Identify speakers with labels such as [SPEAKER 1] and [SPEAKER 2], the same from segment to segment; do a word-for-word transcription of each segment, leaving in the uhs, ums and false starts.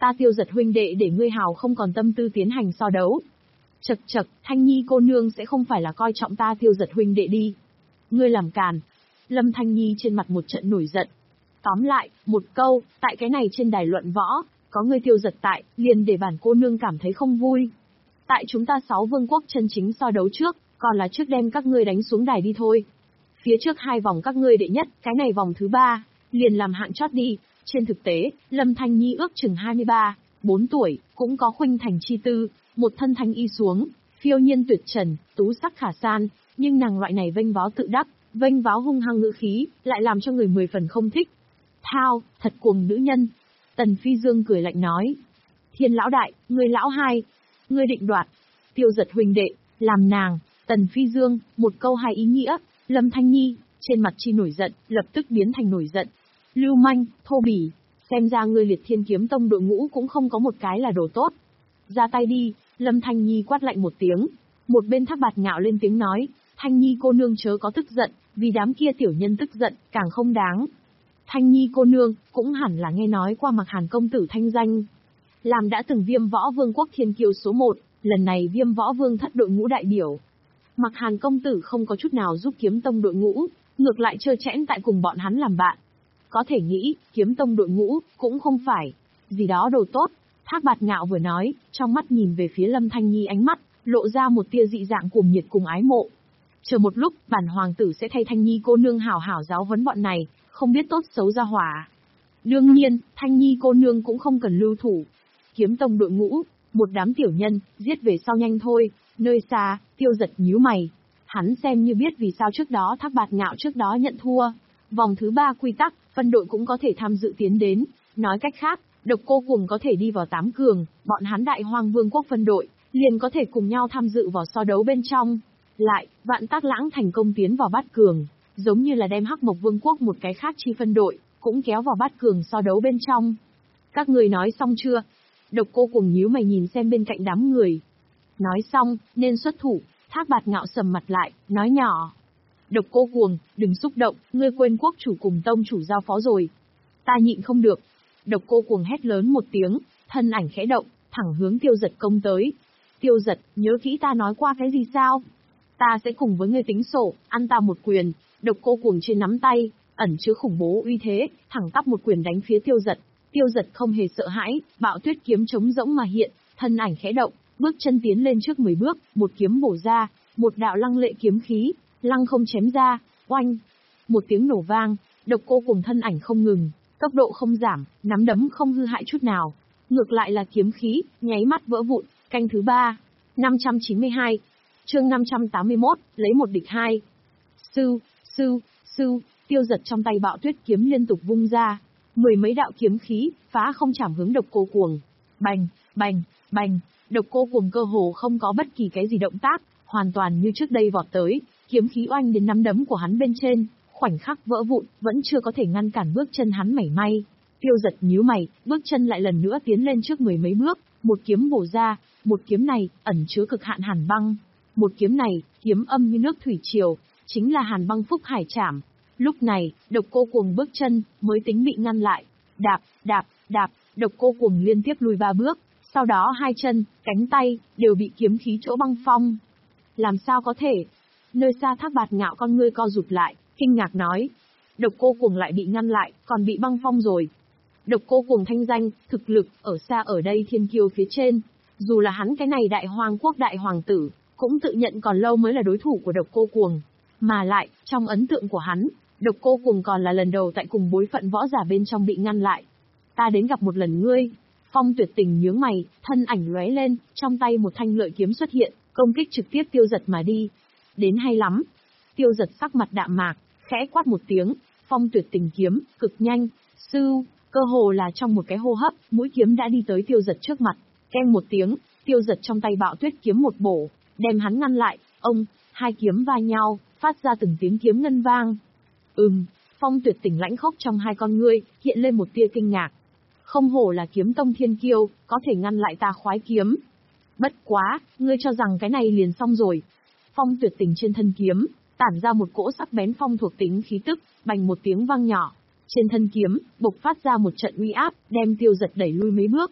[SPEAKER 1] Ta Tiêu Giật huynh đệ để ngươi hào không còn tâm tư tiến hành so đấu. Chậc chậc, Thanh Nhi cô nương sẽ không phải là coi trọng ta Tiêu Giật huynh đệ đi. Ngươi làm càn. Lâm Thanh Nhi trên mặt một trận nổi giận. Tóm lại, một câu, tại cái này trên đài luận võ, có ngươi Tiêu Giật tại, liền để bản cô nương cảm thấy không vui. Tại chúng ta sáu vương quốc chân chính so đấu trước, còn là trước đem các ngươi đánh xuống đài đi thôi. Phía trước hai vòng các ngươi đệ nhất, cái này vòng thứ ba, liền làm hạng chót đi. Trên thực tế, Lâm Thanh Nhi ước chừng hai mươi ba, bốn tuổi, cũng có khuynh thành chi tư, một thân thanh y xuống, phiêu nhiên tuyệt trần, tú sắc khả san, nhưng nàng loại này vênh váo tự đắc, vênh váo hung hăng ngữ khí, lại làm cho người mười phần không thích. Thao, thật cuồng nữ nhân. Tần Phi Dương cười lạnh nói. Thiên lão đại, người lão hai, ngươi định đoạt. Tiêu Giật huynh đệ, làm nàng. Tần Phi Dương, một câu hai ý nghĩa. Lâm Thanh Nhi, trên mặt chi nổi giận, lập tức biến thành nổi giận. Lưu manh, thô bỉ, xem ra ngươi Liệt Thiên Kiếm Tông đội ngũ cũng không có một cái là đồ tốt. Ra tay đi. Lâm Thanh Nhi quát lạnh một tiếng. Một bên Thác Bạt Ngạo lên tiếng nói, Thanh Nhi cô nương chớ có tức giận, vì đám kia tiểu nhân tức giận, càng không đáng. Thanh Nhi cô nương, cũng hẳn là nghe nói qua Mặc Hàn công tử thanh danh. Làm đã từng Viêm Võ Vương quốc thiên kiêu số một, lần này Viêm Võ Vương thất đội ngũ đại biểu. Mặc Hàn công tử không có chút nào giúp Kiếm Tông đội ngũ, ngược lại trơ trẽn tại cùng bọn hắn làm bạn. Có thể nghĩ, Kiếm Tông đội ngũ, cũng không phải gì đó đồ tốt. Thác Bạt Ngạo vừa nói, trong mắt nhìn về phía Lâm Thanh Nhi ánh mắt, lộ ra một tia dị dạng cuồng nhiệt cùng ái mộ. Chờ một lúc, bản hoàng tử sẽ thay Thanh Nhi cô nương hảo hảo giáo huấn bọn này, không biết tốt xấu ra hỏa. Đương nhiên, Thanh Nhi cô nương cũng không cần lưu thủ. Kiếm Tông đội ngũ, một đám tiểu nhân, giết về sau nhanh thôi. Nơi xa, Tiêu Giật nhíu mày. Hắn xem như biết vì sao trước đó Thác Bạt Ngạo trước đó nhận thua. Vòng thứ ba quy tắc, phân đội cũng có thể tham dự tiến đến. Nói cách khác, Độc Cô Cuồng có thể đi vào tám cường, bọn hắn Đại Hoang Vương quốc phân đội, liền có thể cùng nhau tham dự vào so đấu bên trong. Lại, Vạn Tác Lãng thành công tiến vào bát cường, giống như là đem Hắc Mộc Vương quốc một cái khác chi phân đội, cũng kéo vào bát cường so đấu bên trong. Các người nói xong chưa? Độc Cô Cuồng nhíu mày nhìn xem bên cạnh đám người. Nói xong, nên xuất thủ. Thác Bạt Ngạo sầm mặt lại, nói nhỏ. Độc Cô Cuồng, đừng xúc động, ngươi quên quốc chủ cùng tông chủ giao phó rồi. Ta nhịn không được. Độc Cô Cuồng hét lớn một tiếng, thân ảnh khẽ động, thẳng hướng Tiêu Giật công tới. Tiêu Giật, nhớ kỹ ta nói qua cái gì sao? Ta sẽ cùng với ngươi tính sổ, ăn ta một quyền. Độc Cô Cuồng trên nắm tay, ẩn chứa khủng bố uy thế, thẳng tắp một quyền đánh phía Tiêu Giật. Tiêu Giật không hề sợ hãi, bạo tuyết kiếm trống rỗng mà hiện, thân ảnh khẽ động, bước chân tiến lên trước mười bước, một kiếm bổ ra, một đạo lăng lệ kiếm khí, lăng không chém ra, oanh. Một tiếng nổ vang, Độc Cô Cuồng thân ảnh không ngừng, tốc độ không giảm, nắm đấm không hư hại chút nào. Ngược lại là kiếm khí, nháy mắt vỡ vụn, canh thứ ba. năm trăm chín mươi hai. Chương năm trăm tám mươi mốt, lấy một địch hai. Sư, sư, sư, Tiêu Giật trong tay bạo tuyết kiếm liên tục vung ra, mười mấy đạo kiếm khí, phá không chạm hướng Độc Cô Cuồng. Bành, bành, bành, Độc Cô Cuồng cơ hồ không có bất kỳ cái gì động tác, hoàn toàn như trước đây vọt tới, kiếm khí oanh đến nắm đấm của hắn bên trên, khoảnh khắc vỡ vụn, vẫn chưa có thể ngăn cản bước chân hắn mảy may. Tiêu Giật nhíu mày, bước chân lại lần nữa tiến lên trước mười mấy bước, một kiếm bổ ra, một kiếm này ẩn chứa cực hạn hàn băng. Một kiếm này, kiếm âm như nước thủy triều, chính là Hàn Băng Phúc Hải Trảm. Lúc này, Độc Cô Cuồng bước chân mới tính bị ngăn lại. Đạp, đạp, đạp, Độc Cô Cuồng liên tiếp lùi ba bước, sau đó hai chân, cánh tay đều bị kiếm khí chỗ băng phong. Làm sao có thể? Nơi xa Thác Bạt Ngạo con ngươi co rụt lại, kinh ngạc nói. Độc Cô Cuồng lại bị ngăn lại, còn bị băng phong rồi. Độc Cô Cuồng thanh danh, thực lực, ở xa ở đây thiên kiêu phía trên. Dù là hắn cái này Đại Hoang quốc đại hoàng tử, cũng tự nhận còn lâu mới là đối thủ của Độc Cô Cuồng. Mà lại, trong ấn tượng của hắn, Độc Cô Cuồng còn là lần đầu tại cùng bối phận võ giả bên trong bị ngăn lại. Ta đến gặp một lần ngươi. Phong Tuyệt Tình nhướng mày, thân ảnh lóe lên, trong tay một thanh lợi kiếm xuất hiện, công kích trực tiếp Tiêu Giật mà đi. Đến hay lắm. Tiêu Giật sắc mặt đạm mạc, khẽ quát một tiếng, Phong Tuyệt Tình kiếm, cực nhanh, sư, cơ hồ là trong một cái hô hấp, mũi kiếm đã đi tới Tiêu Giật trước mặt, keng một tiếng, Tiêu Giật trong tay bạo tuyết kiếm một bổ, đem hắn ngăn lại, ông, hai kiếm va nhau, phát ra từng tiếng kiếm ngân vang. Ừm, Phong Tuyệt Tình lãnh khốc trong hai con ngươi, hiện lên một tia kinh ngạc. Không hổ là kiếm tông thiên kiêu, có thể ngăn lại ta khoái kiếm. Bất quá, ngươi cho rằng cái này liền xong rồi. Phong Tuyệt Tình trên thân kiếm, tản ra một cỗ sắc bén phong thuộc tính khí tức, bành một tiếng vang nhỏ. Trên thân kiếm, bộc phát ra một trận uy áp, đem Tiêu Giật đẩy lui mấy bước.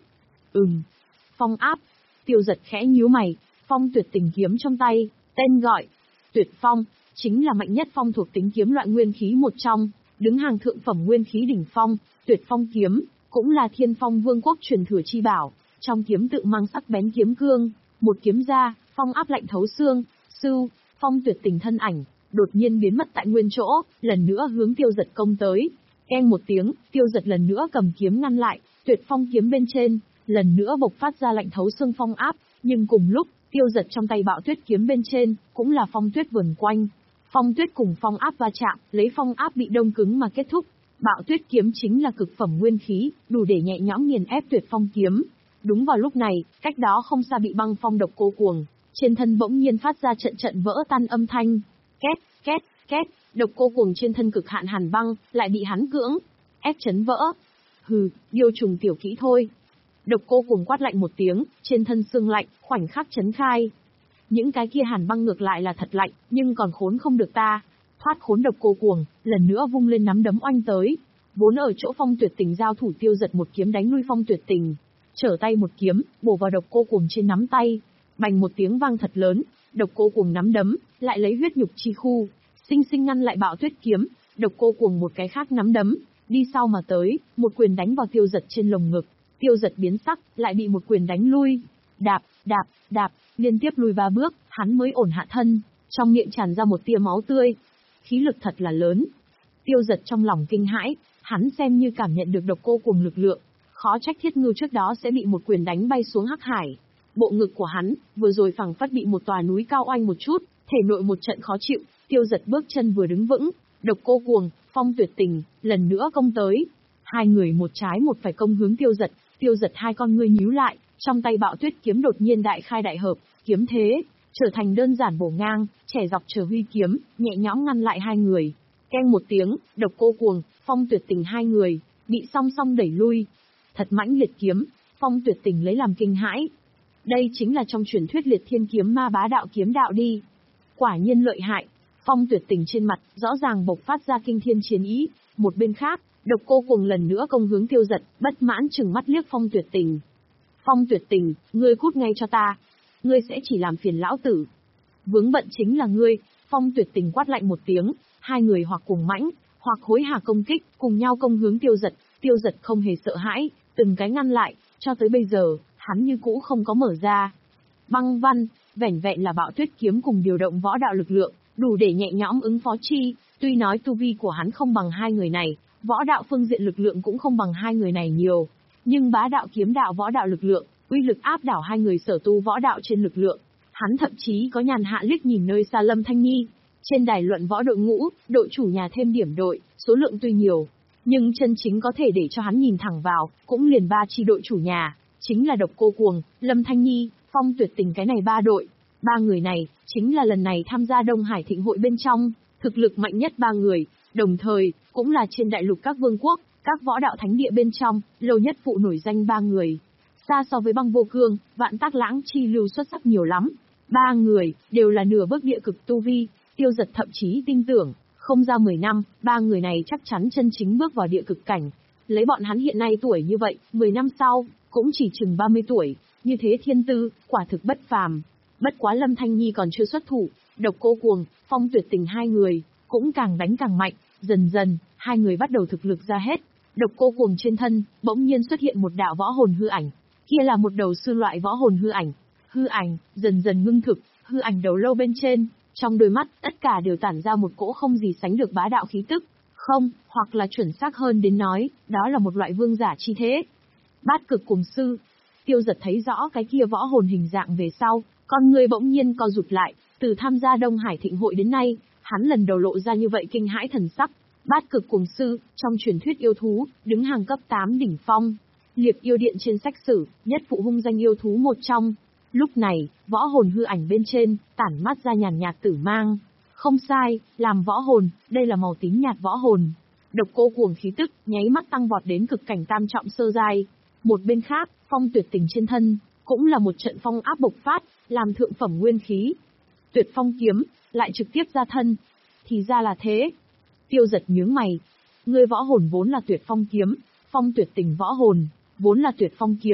[SPEAKER 1] Ừm. Phong áp. Tiêu Giật khẽ nhíu mày, phong tuyệt tình kiếm trong tay, tên gọi Tuyệt Phong, chính là mạnh nhất phong thuộc tính kiếm loại nguyên khí một trong, đứng hàng thượng phẩm nguyên khí đỉnh phong. Tuyệt Phong kiếm cũng là Thiên Phong Vương quốc truyền thừa chi bảo, trong kiếm tự mang sắc bén kiếm cương, một kiếm ra, phong áp lạnh thấu xương. Sưu, phong tuyệt tình thân ảnh đột nhiên biến mất tại nguyên chỗ, lần nữa hướng Tiêu Giật công tới. Keng một tiếng, Tiêu Giật lần nữa cầm kiếm ngăn lại, Tuyệt Phong kiếm bên trên lần nữa bộc phát ra lạnh thấu xương phong áp, nhưng cùng lúc, Tiêu Giật trong tay Bạo Tuyết kiếm bên trên cũng là phong tuyết vần quanh. Phong tuyết cùng phong áp va chạm, lấy phong áp bị đông cứng mà kết thúc. Bạo Tuyết kiếm chính là cực phẩm nguyên khí, đủ để nhẹ nhõm nghiền ép Tuyệt Phong kiếm. Đúng vào lúc này, cách đó không xa bị băng phong độc cô cuồng, trên thân bỗng nhiên phát ra trận trận vỡ tan âm thanh. Két, két, két, độc cô cuồng trên thân cực hạn hàn băng, lại bị hắn cưỡng ép chấn vỡ. Hừ, điều trùng tiểu kỹ thôi. Độc cô cuồng quát lạnh một tiếng, trên thân xương lạnh, khoảnh khắc chấn khai. Những cái kia hàn băng ngược lại là thật lạnh, nhưng còn khốn không được ta. Thoát khốn độc cô cuồng, lần nữa vung lên nắm đấm oanh tới. Vốn ở chỗ phong tuyệt tình giao thủ Tiêu Giật một kiếm đánh lui phong tuyệt tình. Trở tay một kiếm, bổ vào độc cô cuồng trên nắm tay. Bành một tiếng vang thật lớn, độc cô cuồng nắm đấm, lại lấy huyết nhục chi khu, sinh sinh ngăn lại Bạo Tuyết kiếm. Độc cô cuồng một cái khác nắm đấm, đi sau mà tới, một quyền đánh vào Tiêu Giật trên lồng ngực. Tiêu Giật biến sắc, lại bị một quyền đánh lui. Đạp, đạp, đạp, liên tiếp lùi ba bước, hắn mới ổn hạ thân, trong miệng tràn ra một tia máu tươi. Khí lực thật là lớn. Tiêu Giật trong lòng kinh hãi, hắn xem như cảm nhận được độc cô cuồng lực lượng, khó trách Thiết Ngưu trước đó sẽ bị một quyền đánh bay xuống hắc hải. Bộ ngực của hắn, vừa rồi phẳng phất bị một tòa núi cao oanh một chút, thể nội một trận khó chịu. Tiêu Giật bước chân vừa đứng vững, độc cô cuồng, phong tuyệt tình, lần nữa công tới. Hai người một trái một phải công hướng Tiêu Giật. Tiêu Giật hai con ngươi nhíu lại, trong tay Bạo Tuyết kiếm đột nhiên đại khai đại hợp, kiếm thế trở thành đơn giản bổ ngang, trẻ dọc chờ huy kiếm, nhẹ nhõm ngăn lại hai người. Keng một tiếng, độc cô cuồng, phong tuyệt tình hai người bị song song đẩy lui. Thật mãnh liệt kiếm, phong tuyệt tình lấy làm kinh hãi. Đây chính là trong truyền thuyết liệt thiên kiếm ma bá đạo kiếm đạo đi. Quả nhiên lợi hại. Phong tuyệt tình trên mặt rõ ràng bộc phát ra kinh thiên chiến ý. Một bên khác, độc cô cuồng lần nữa công hướng Tiêu Giật, bất mãn chừng mắt liếc phong tuyệt tình. Phong tuyệt tình, ngươi cút ngay cho ta. Ngươi sẽ chỉ làm phiền lão tử. Vướng bận chính là ngươi. Phong tuyệt tình quát lạnh một tiếng, hai người hoặc cuồng mãnh, hoặc hối hả công kích, cùng nhau công hướng Tiêu Giật. Tiêu Giật không hề sợ hãi, từng cái ngăn lại, cho tới bây giờ, hắn như cũ không có mở ra. Băng văn, vẻn vẹn là Bạo Tuyết kiếm cùng điều động võ đạo lực lượng, đủ để nhẹ nhõm ứng phó chi. Tuy nói tu vi của hắn không bằng hai người này, võ đạo phương diện lực lượng cũng không bằng hai người này nhiều, nhưng bá đạo kiếm đạo võ đạo lực lượng, uy lực áp đảo hai người sở tu võ đạo trên lực lượng. Hắn thậm chí có nhàn hạ liếc nhìn nơi xa Lâm Thanh Nhi. Trên đài luận võ đội ngũ, đội chủ nhà thêm điểm đội, số lượng tuy nhiều, nhưng chân chính có thể để cho hắn nhìn thẳng vào, cũng liền ba chi đội chủ nhà, chính là độc cô cuồng, Lâm Thanh Nhi, phong tuyệt tình cái này ba đội. Ba người này, chính là lần này tham gia Đông Hải Thịnh hội bên trong, thực lực mạnh nhất ba người, đồng thời, cũng là trên đại lục các vương quốc, các võ đạo thánh địa bên trong, lâu nhất phụ nổi danh ba người. Xa so với Băng Vô Cương, Vạn Tác Lãng chi lưu xuất sắc nhiều lắm. Ba người, đều là nửa bước địa cực tu vi. Tiêu Giật thậm chí tin tưởng, không ra mười năm, ba người này chắc chắn chân chính bước vào địa cực cảnh. Lấy bọn hắn hiện nay tuổi như vậy, mười năm sau, cũng chỉ chừng ba mươi tuổi, như thế thiên tư, quả thực bất phàm. Bất quá Lâm Thanh Nhi còn chưa xuất thủ, độc cô cuồng, phong tuyệt tình hai người, cũng càng đánh càng mạnh, dần dần, hai người bắt đầu thực lực ra hết. Độc cô cuồng trên thân, bỗng nhiên xuất hiện một đạo võ hồn hư ảnh, kia là một đầu sư loại võ hồn hư ảnh. Hư ảnh, dần dần ngưng thực, hư ảnh đầu lâu bên trên, trong đôi mắt, tất cả đều tản ra một cỗ không gì sánh được bá đạo khí tức. Không, hoặc là chuẩn xác hơn đến nói, đó là một loại vương giả chi thế. Bát cực cùng sư. Tiêu Giật thấy rõ cái kia võ hồn hình dạng về sau, con người bỗng nhiên co rụt lại, từ tham gia Đông Hải Thịnh hội đến nay, hắn lần đầu lộ ra như vậy kinh hãi thần sắc. Bát cực cùng sư, trong truyền thuyết yêu thú, đứng hàng cấp tám đỉnh phong. Liệp yêu điện trên sách sử, nhất phụ hung danh yêu thú một trong. Lúc này, võ hồn hư ảnh bên trên, tản mắt ra nhàn nhạt tử mang. Không sai, làm võ hồn, đây là màu tím nhạt võ hồn. Độc cô cuồng khí tức, nháy mắt tăng vọt đến cực cảnh tam trọng sơ giai. Một bên khác, phong tuyệt tình trên thân, cũng là một trận phong áp bộc phát, làm thượng phẩm nguyên khí. Tuyệt phong kiếm, lại trực tiếp ra thân. Thì ra là thế. Tiêu Giật nhướng mày. Ngươi võ hồn vốn là tuyệt phong kiếm, phong tuyệt tình võ hồn, vốn là tuyệt phong kiếm,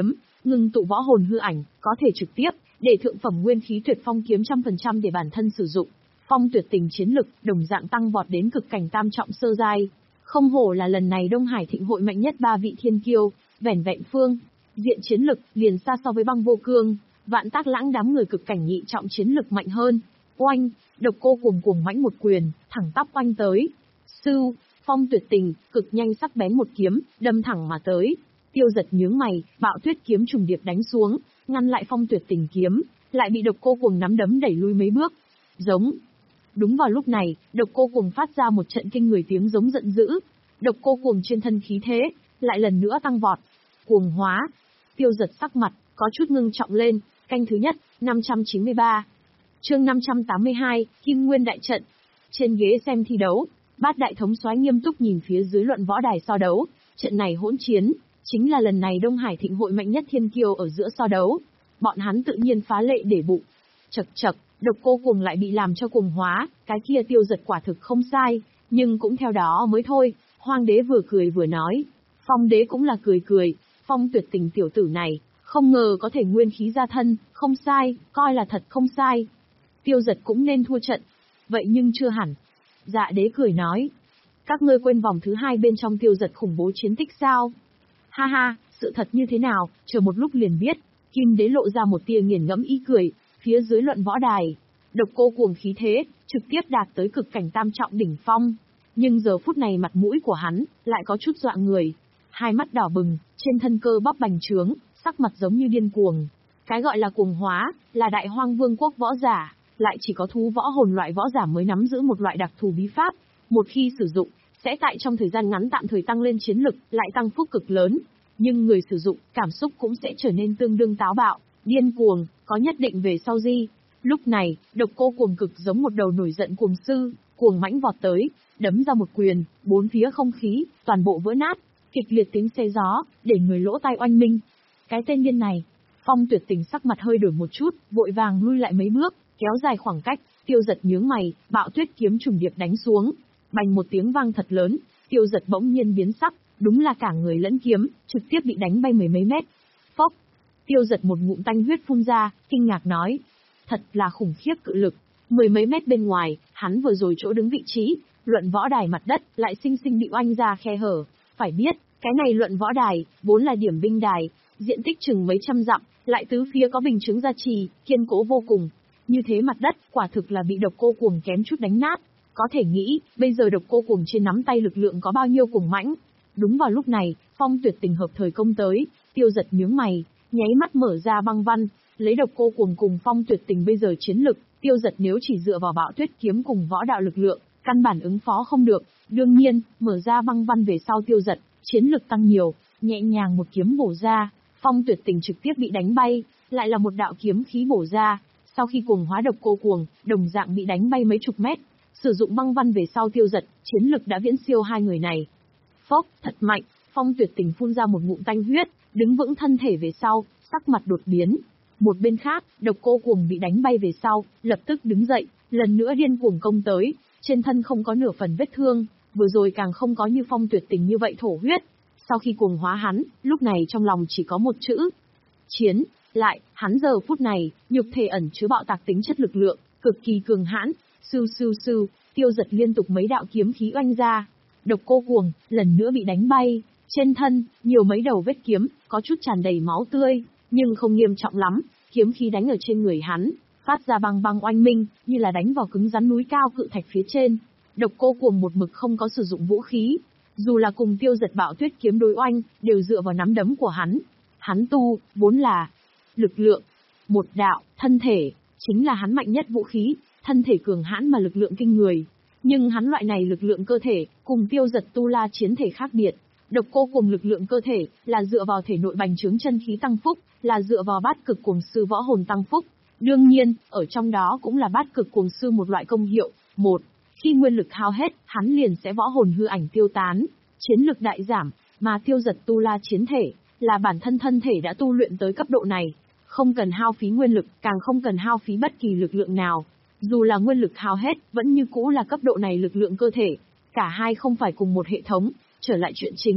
[SPEAKER 1] ngưng tụ võ hồn hư ảnh, có thể trực tiếp để thượng phẩm nguyên khí tuyệt phong kiếm trăm phần trăm để bản thân sử dụng. Phong tuyệt tình chiến lực, đồng dạng tăng vọt đến cực cảnh tam trọng sơ giai. Không hổ là lần này Đông Hải Thịnh hội mạnh nhất ba vị thiên kiêu, vẻn vẹn phương diện chiến lực liền xa so với Băng Vô Cương, Vạn Tác Lãng đám người cực cảnh nhị trọng chiến lực mạnh hơn. Oanh, độc cô cuồng cuồng mãnh một quyền, thẳng tắp oanh tới. Sưu, phong tuyệt tình, cực nhanh sắc bén một kiếm, đâm thẳng mà tới. Tiêu Giật nhướng mày, bạo tuyết kiếm trùng điệp đánh xuống, ngăn lại phong tuyệt tình kiếm, lại bị độc cô cuồng nắm đấm đẩy lui mấy bước. Giống. Đúng vào lúc này, độc cô cuồng phát ra một trận kinh người tiếng giống giận dữ. Độc cô cuồng trên thân khí thế, lại lần nữa tăng vọt. Cuồng hóa. Tiêu Giật sắc mặt, có chút ngưng trọng lên, canh thứ nhất, năm trăm chín mươi ba. Chương năm trăm tám mươi hai, Kim Nguyên đại trận. Trên ghế xem thi đấu, Bát đại thống soái nghiêm túc nhìn phía dưới luận võ đài so đấu, trận này hỗn chiến, chính là lần này Đông Hải Thịnh hội mạnh nhất thiên kiêu ở giữa so đấu. Bọn hắn tự nhiên phá lệ để bụng. Chậc chậc, độc cô cuồng lại bị làm cho cuồng hóa, cái kia Tiêu Giật quả thực không sai, nhưng cũng theo đó mới thôi. Hoàng đế vừa cười vừa nói, Phong đế cũng là cười cười, Phong tuyệt tình tiểu tử này, không ngờ có thể nguyên khí ra thân, không sai, coi là thật không sai. Tiêu Giật cũng nên thua trận. Vậy nhưng chưa hẳn. Dạ đế cười nói, các ngươi quên vòng thứ hai bên trong Tiêu Giật khủng bố chiến tích sao? Ha ha, sự thật như thế nào, chờ một lúc liền biết. Kim đế lộ ra một tia nghiền ngẫm ý cười, phía dưới luận võ đài. Độc cô cuồng khí thế, trực tiếp đạt tới cực cảnh tam trọng đỉnh phong. Nhưng giờ phút này mặt mũi của hắn, lại có chút dọa người. Hai mắt đỏ bừng, trên thân cơ bắp bành trướng, sắc mặt giống như điên cuồng. Cái gọi là cuồng hóa, là đại hoang vương quốc võ giả, lại chỉ có thú võ hồn loại võ giả mới nắm giữ một loại đặc thù bí pháp. Một khi sử dụng, sẽ tại trong thời gian ngắn tạm thời tăng lên chiến lực, lại tăng phúc cực lớn. Nhưng người sử dụng, cảm xúc cũng sẽ trở nên tương đương táo bạo, điên cuồng, có nhất định về sau di. Lúc này, độc cô cuồng cực giống một đầu nổi giận cuồng sư, cuồng mãnh vọt tới, đấm ra một quyền, bốn phía không khí, toàn bộ vỡ nát, kịch liệt tiếng xe gió, để người lỗ tai oanh minh. Cái tên điên này, Phong tuyệt tình sắc mặt hơi đổi một chút, vội vàng lui lại mấy bước, kéo dài khoảng cách. Tiêu Giật nhướng mày, bạo tuyết kiếm trùng điệp đánh xuống, bành một tiếng vang thật lớn. Tiêu Giật bỗng nhiên biến sắc, đúng là cả người lẫn kiếm, trực tiếp bị đánh bay mười mấy mét. Phốc. Tiêu Giật một ngụm tanh huyết phun ra, kinh ngạc nói, thật là khủng khiếp cự lực. Mười mấy mét bên ngoài, hắn vừa rồi chỗ đứng vị trí, luận võ đài mặt đất, lại sinh sinh bị oanh ra khe hở. Phải biết, cái này luận võ đài, vốn là điểm binh đài, diện tích chừng mấy trăm dặm, lại tứ phía có bình chứng gia trì, kiên cố vô cùng. Như thế mặt đất, quả thực là bị độc cô cuồng kém chút đánh nát. Có thể nghĩ, bây giờ độc cô cuồng trên nắm tay lực lượng có bao nhiêu cuồng mãnh. Đúng vào lúc này, Phong tuyệt tình hợp thời công tới, Tiêu Giật nhướng mày, nháy mắt mở ra băng văn, lấy độc cô cuồng cùng Phong tuyệt tình bây giờ chiến lực, Tiêu Giật nếu chỉ dựa vào bạo tuyết kiếm cùng võ đạo lực lượng, căn bản ứng phó không được. Đương nhiên, mở ra băng văn về sau Tiêu Giật, chiến lực tăng nhiều, nhẹ nhàng một kiếm bổ ra, Phong tuyệt tình trực tiếp bị đánh bay, lại là một đạo kiếm khí bổ ra. Sau khi cuồng hóa độc cô cuồng, đồng dạng bị đánh bay mấy chục mét. Sử dụng băng văn về sau Tiêu Giật, chiến lực đã viễn siêu hai người này. Phốc, thật mạnh, Phong tuyệt tình phun ra một ngụm tanh huyết, đứng vững thân thể về sau, sắc mặt đột biến. Một bên khác, độc cô cuồng bị đánh bay về sau, lập tức đứng dậy, lần nữa điên cuồng công tới, trên thân không có nửa phần vết thương, vừa rồi càng không có như Phong tuyệt tình như vậy thổ huyết. Sau khi cuồng hóa hắn, lúc này trong lòng chỉ có một chữ: chiến. Lại, hắn giờ phút này, nhục thể ẩn chứa bạo tạc tính chất lực lượng, cực kỳ cường hãn. Sưu sưu sưu, Tiêu Giật liên tục mấy đạo kiếm khí oanh ra. Độc cô cuồng, lần nữa bị đánh bay. Trên thân, nhiều mấy đầu vết kiếm, có chút tràn đầy máu tươi, nhưng không nghiêm trọng lắm. Kiếm khí đánh ở trên người hắn, phát ra băng băng oanh minh, như là đánh vào cứng rắn núi cao cự thạch phía trên. Độc cô cuồng một mực không có sử dụng vũ khí. Dù là cùng Tiêu Giật bạo tuyết kiếm đối oanh, đều dựa vào nắm đấm của hắn. Hắn tu, vốn là lực lượng, một đạo, thân thể, chính là hắn mạnh nhất vũ khí, thân thể cường hãn mà lực lượng kinh người. Nhưng hắn loại này lực lượng cơ thể, cùng Tiêu Giật tu la chiến thể khác biệt. Độc cô cùng lực lượng cơ thể, là dựa vào thể nội bành trướng chân khí tăng phúc, là dựa vào bát cực cuồng sư võ hồn tăng phúc. Đương nhiên, ở trong đó cũng là bát cực cuồng sư một loại công hiệu. Một, khi nguyên lực hao hết, hắn liền sẽ võ hồn hư ảnh tiêu tán, chiến lực đại giảm, mà Tiêu Giật tu la chiến thể, là bản thân thân thể đã tu luyện tới cấp độ này. Không cần hao phí nguyên lực, càng không cần hao phí bất kỳ lực lượng nào. Dù là nguyên lực hao hết, vẫn như cũ là cấp độ này lực lượng cơ thể. Cả hai không phải cùng một hệ thống. Trở lại chuyện chính.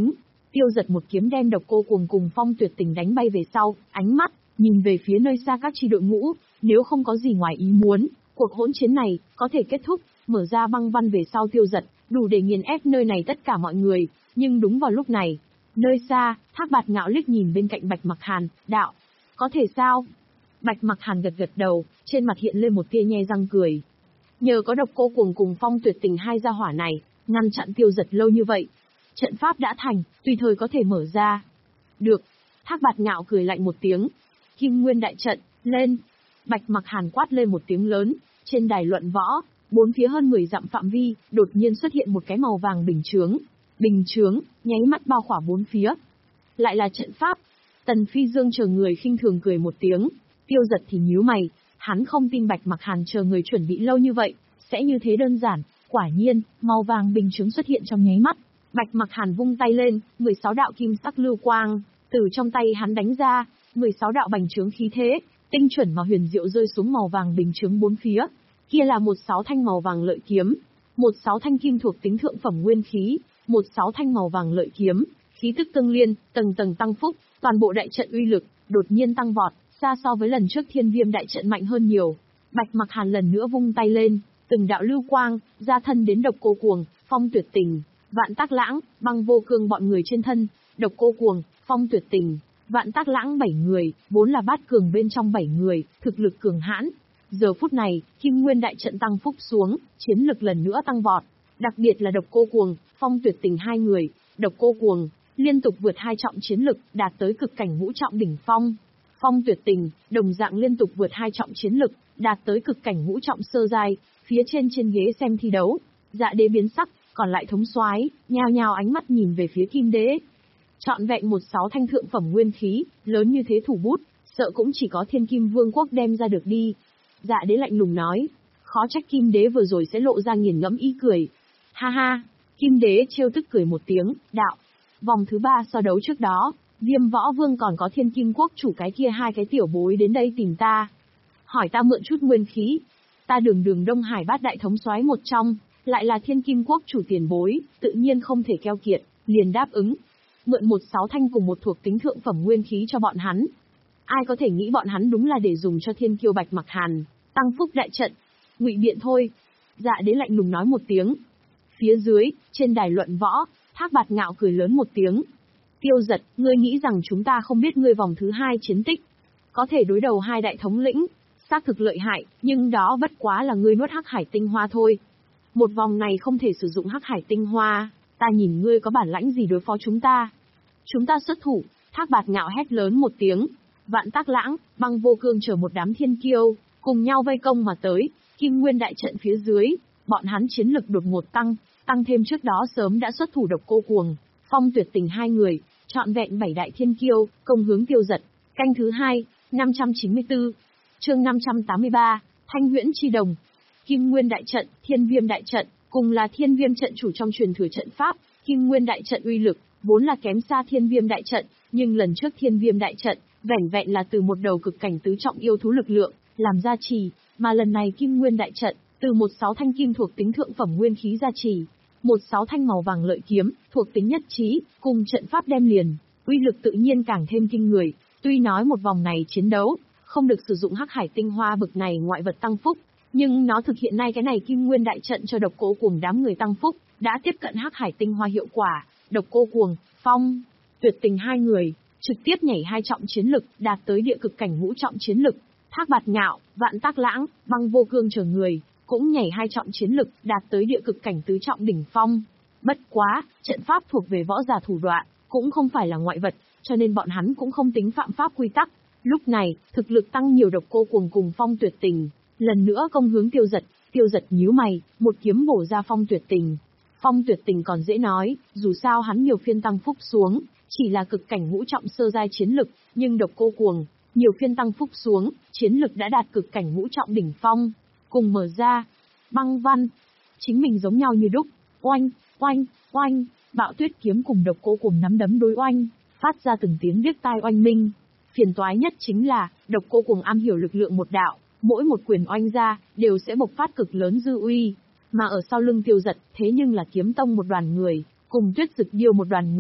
[SPEAKER 1] Tiêu Giật một kiếm đem Độc Cô Cuồng cùng Phong Tuyệt Tình đánh bay về sau, ánh mắt nhìn về phía nơi xa các chi đội ngũ, nếu không có gì ngoài ý muốn, cuộc hỗn chiến này có thể kết thúc, mở ra băng văn về sau Tiêu Giật, đủ để nghiền ép nơi này tất cả mọi người, nhưng đúng vào lúc này, nơi xa, Thác Bạt Ngạo liếc nhìn bên cạnh Bạch Mặc Hàn, đạo: "Có thể sao?" Bạch Mặc Hàn gật gật đầu, trên mặt hiện lên một tia nhe răng cười. Nhờ có Độc Cô Cuồng cùng Phong Tuyệt Tình hai gia hỏa này, ngăn chặn Tiêu Giật lâu như vậy, trận pháp đã thành, tùy thời có thể mở ra. Được. Thác Bạt Ngạo cười lạnh một tiếng. Kim Nguyên đại trận, lên. Bạch Mặc Hàn quát lên một tiếng lớn, trên đài luận võ, bốn phía hơn mười dặm phạm vi, đột nhiên xuất hiện một cái màu vàng bình chướng. Bình chướng, nháy mắt bao khỏa bốn phía. Lại là trận pháp. Tần Phi Dương chờ người khinh thường cười một tiếng, Tiêu Giật thì nhíu mày, hắn không tin Bạch Mặc Hàn chờ người chuẩn bị lâu như vậy, sẽ như thế đơn giản. Quả nhiên, màu vàng bình chướng xuất hiện trong nháy mắt. Bạch Mặc Hàn vung tay lên, mười sáu đạo kim sắc lưu quang, từ trong tay hắn đánh ra, mười sáu đạo bành trướng khí thế, tinh chuẩn mà huyền diệu rơi xuống màu vàng bình chướng bốn phía. Kia là một sáu thanh màu vàng lợi kiếm, một sáu thanh kim thuộc tính thượng phẩm nguyên khí, một sáu thanh màu vàng lợi kiếm, khí tức tương liên, tầng tầng tăng phúc, toàn bộ đại trận uy lực đột nhiên tăng vọt, xa so với lần trước Thiên Viêm đại trận mạnh hơn nhiều. Bạch Mặc Hàn lần nữa vung tay lên, từng đạo lưu quang ra thân đến Độc Cô Cuồng, Phong Tuyệt Tình, Vạn Tác Lãng, Băng Vô Cương bọn người trên thân. Độc Cô Cuồng, Phong Tuyệt Tình, Vạn Tác Lãng bảy người, vốn là bát cường bên trong bảy người, thực lực cường hãn. Giờ phút này, Kim Nguyên đại trận tăng phúc xuống, chiến lực lần nữa tăng vọt. Đặc biệt là Độc Cô Cuồng, Phong Tuyệt Tình hai người, Độc Cô Cuồng liên tục vượt hai trọng chiến lực, đạt tới cực cảnh ngũ trọng đỉnh phong. Phong Tuyệt Tình đồng dạng liên tục vượt hai trọng chiến lực, đạt tới cực cảnh ngũ trọng sơ giai. Phía trên trên ghế xem thi đấu, Dạ Đế biến sắc, còn lại thống soái nhao nhao ánh mắt nhìn về phía Kim Đế. Trọn vẹn một sáu thanh thượng phẩm nguyên khí, lớn như thế thủ bút, sợ cũng chỉ có Thiên Kim Vương quốc đem ra được đi. Dạ Đế lạnh lùng nói, khó trách Kim Đế vừa rồi sẽ lộ ra nghiền ngẫm ý cười. Ha ha, Kim Đế trêu tức cười một tiếng, đạo, vòng thứ ba so đấu trước đó, Viêm Võ Vương còn có Thiên Kim quốc chủ cái kia hai cái tiểu bối đến đây tìm ta, hỏi ta mượn chút nguyên khí. Ta đường đường Đông Hải bát đại thống soái một trong, lại là Thiên Kim quốc chủ tiền bối, tự nhiên không thể keo kiệt, liền đáp ứng. Mượn một sáu thanh cùng một thuộc tính thượng phẩm nguyên khí cho bọn hắn. Ai có thể nghĩ bọn hắn đúng là để dùng cho Thiên Kiêu Bạch Mặc Hàn, tăng phúc đại trận. Ngụy biện thôi. Dạ Đế lạnh lùng nói một tiếng. Phía dưới, trên đài luận võ, Thác Bạt Ngạo cười lớn một tiếng. Tiêu Giật, ngươi nghĩ rằng chúng ta không biết ngươi vòng thứ hai chiến tích. Có thể đối đầu hai đại thống lĩnh, xác thực lợi hại, nhưng đó bất quá là ngươi nuốt hắc hải tinh hoa thôi. Một vòng này không thể sử dụng hắc hải tinh hoa, ta nhìn ngươi có bản lãnh gì đối phó chúng ta. Chúng ta xuất thủ. Thác Bạt Ngạo hét lớn một tiếng. Vạn Tác Lãng, Băng Vô Cương chở một đám thiên kiêu, cùng nhau vây công mà tới. Kim Nguyên đại trận phía dưới, bọn hắn chiến lực đột ngột tăng, tăng thêm trước đó sớm đã xuất thủ Độc Cô Cuồng, Phong Tuyệt Tình hai người, trọn vẹn bảy đại thiên kiêu, công hướng Tiêu Giật. Canh thứ hai, năm trăm chín mươi tư, chương năm trăm tám mươi ba, Thanh Huyễn Chi Đồng. Kim Nguyên đại trận, Thiên Viêm đại trận, cùng là Thiên Viêm trận chủ trong truyền thừa trận pháp. Kim Nguyên đại trận uy lực vốn là kém xa Thiên Viêm đại trận, nhưng lần trước Thiên Viêm đại trận vẻn vẹn là từ một đầu cực cảnh tứ trọng yêu thú lực lượng làm gia trì, mà lần này Kim Nguyên đại trận từ một sáu thanh kim thuộc tính thượng phẩm nguyên khí gia trì, một sáu thanh màu vàng lợi kiếm thuộc tính nhất trí, cùng trận pháp đem liền, uy lực tự nhiên càng thêm kinh người. Tuy nói một vòng này chiến đấu không được sử dụng hắc hải tinh hoa bực này ngoại vật tăng phúc, nhưng nó thực hiện nay cái này Kim Nguyên đại trận cho Độc Cô Cuồng đám người tăng phúc, đã tiếp cận hắc hải tinh hoa hiệu quả. Độc Cô Cuồng, Phong Tuyệt Tình hai người trực tiếp nhảy hai trọng chiến lực, đạt tới địa cực cảnh ngũ trọng chiến lực. Thác Bạt Ngạo, Vạn Tác Lãng, Băng Vô Cương chờ người cũng nhảy hai trọng chiến lực, đạt tới địa cực cảnh tứ trọng đỉnh phong. Bất quá, trận pháp thuộc về võ giả thủ đoạn, cũng không phải là ngoại vật, cho nên bọn hắn cũng không tính phạm pháp quy tắc. Lúc này, thực lực tăng nhiều Độc Cô Cuồng cùng Phong Tuyệt Tình lần nữa công hướng Tiêu Giật. Tiêu Giật nhíu mày, một kiếm bổ ra Phong Tuyệt Tình. Phong Tuyệt Tình còn dễ nói, dù sao hắn nhiều phiên tăng phúc xuống, chỉ là cực cảnh ngũ trọng sơ giai chiến lực, nhưng Độc Cô Cuồng nhiều phiên tăng phúc xuống, chiến lực đã đạt cực cảnh ngũ trọng đỉnh phong. Cùng mở ra, băng văn, chính mình giống nhau như đúc, oanh, oanh, oanh, Bạo Tuyết kiếm cùng Độc Cô Cuồng nắm đấm đối oanh, phát ra từng tiếng điếc tai oanh minh. Phiền toái nhất chính là, Độc Cô Cuồng am hiểu lực lượng một đạo, mỗi một quyền oanh ra, đều sẽ bộc phát cực lớn dư uy. Mà ở sau lưng Tiêu Giật, thế nhưng là Kiếm Tông một đoàn người, cùng Tuyết Dực Điêu một đoàn người,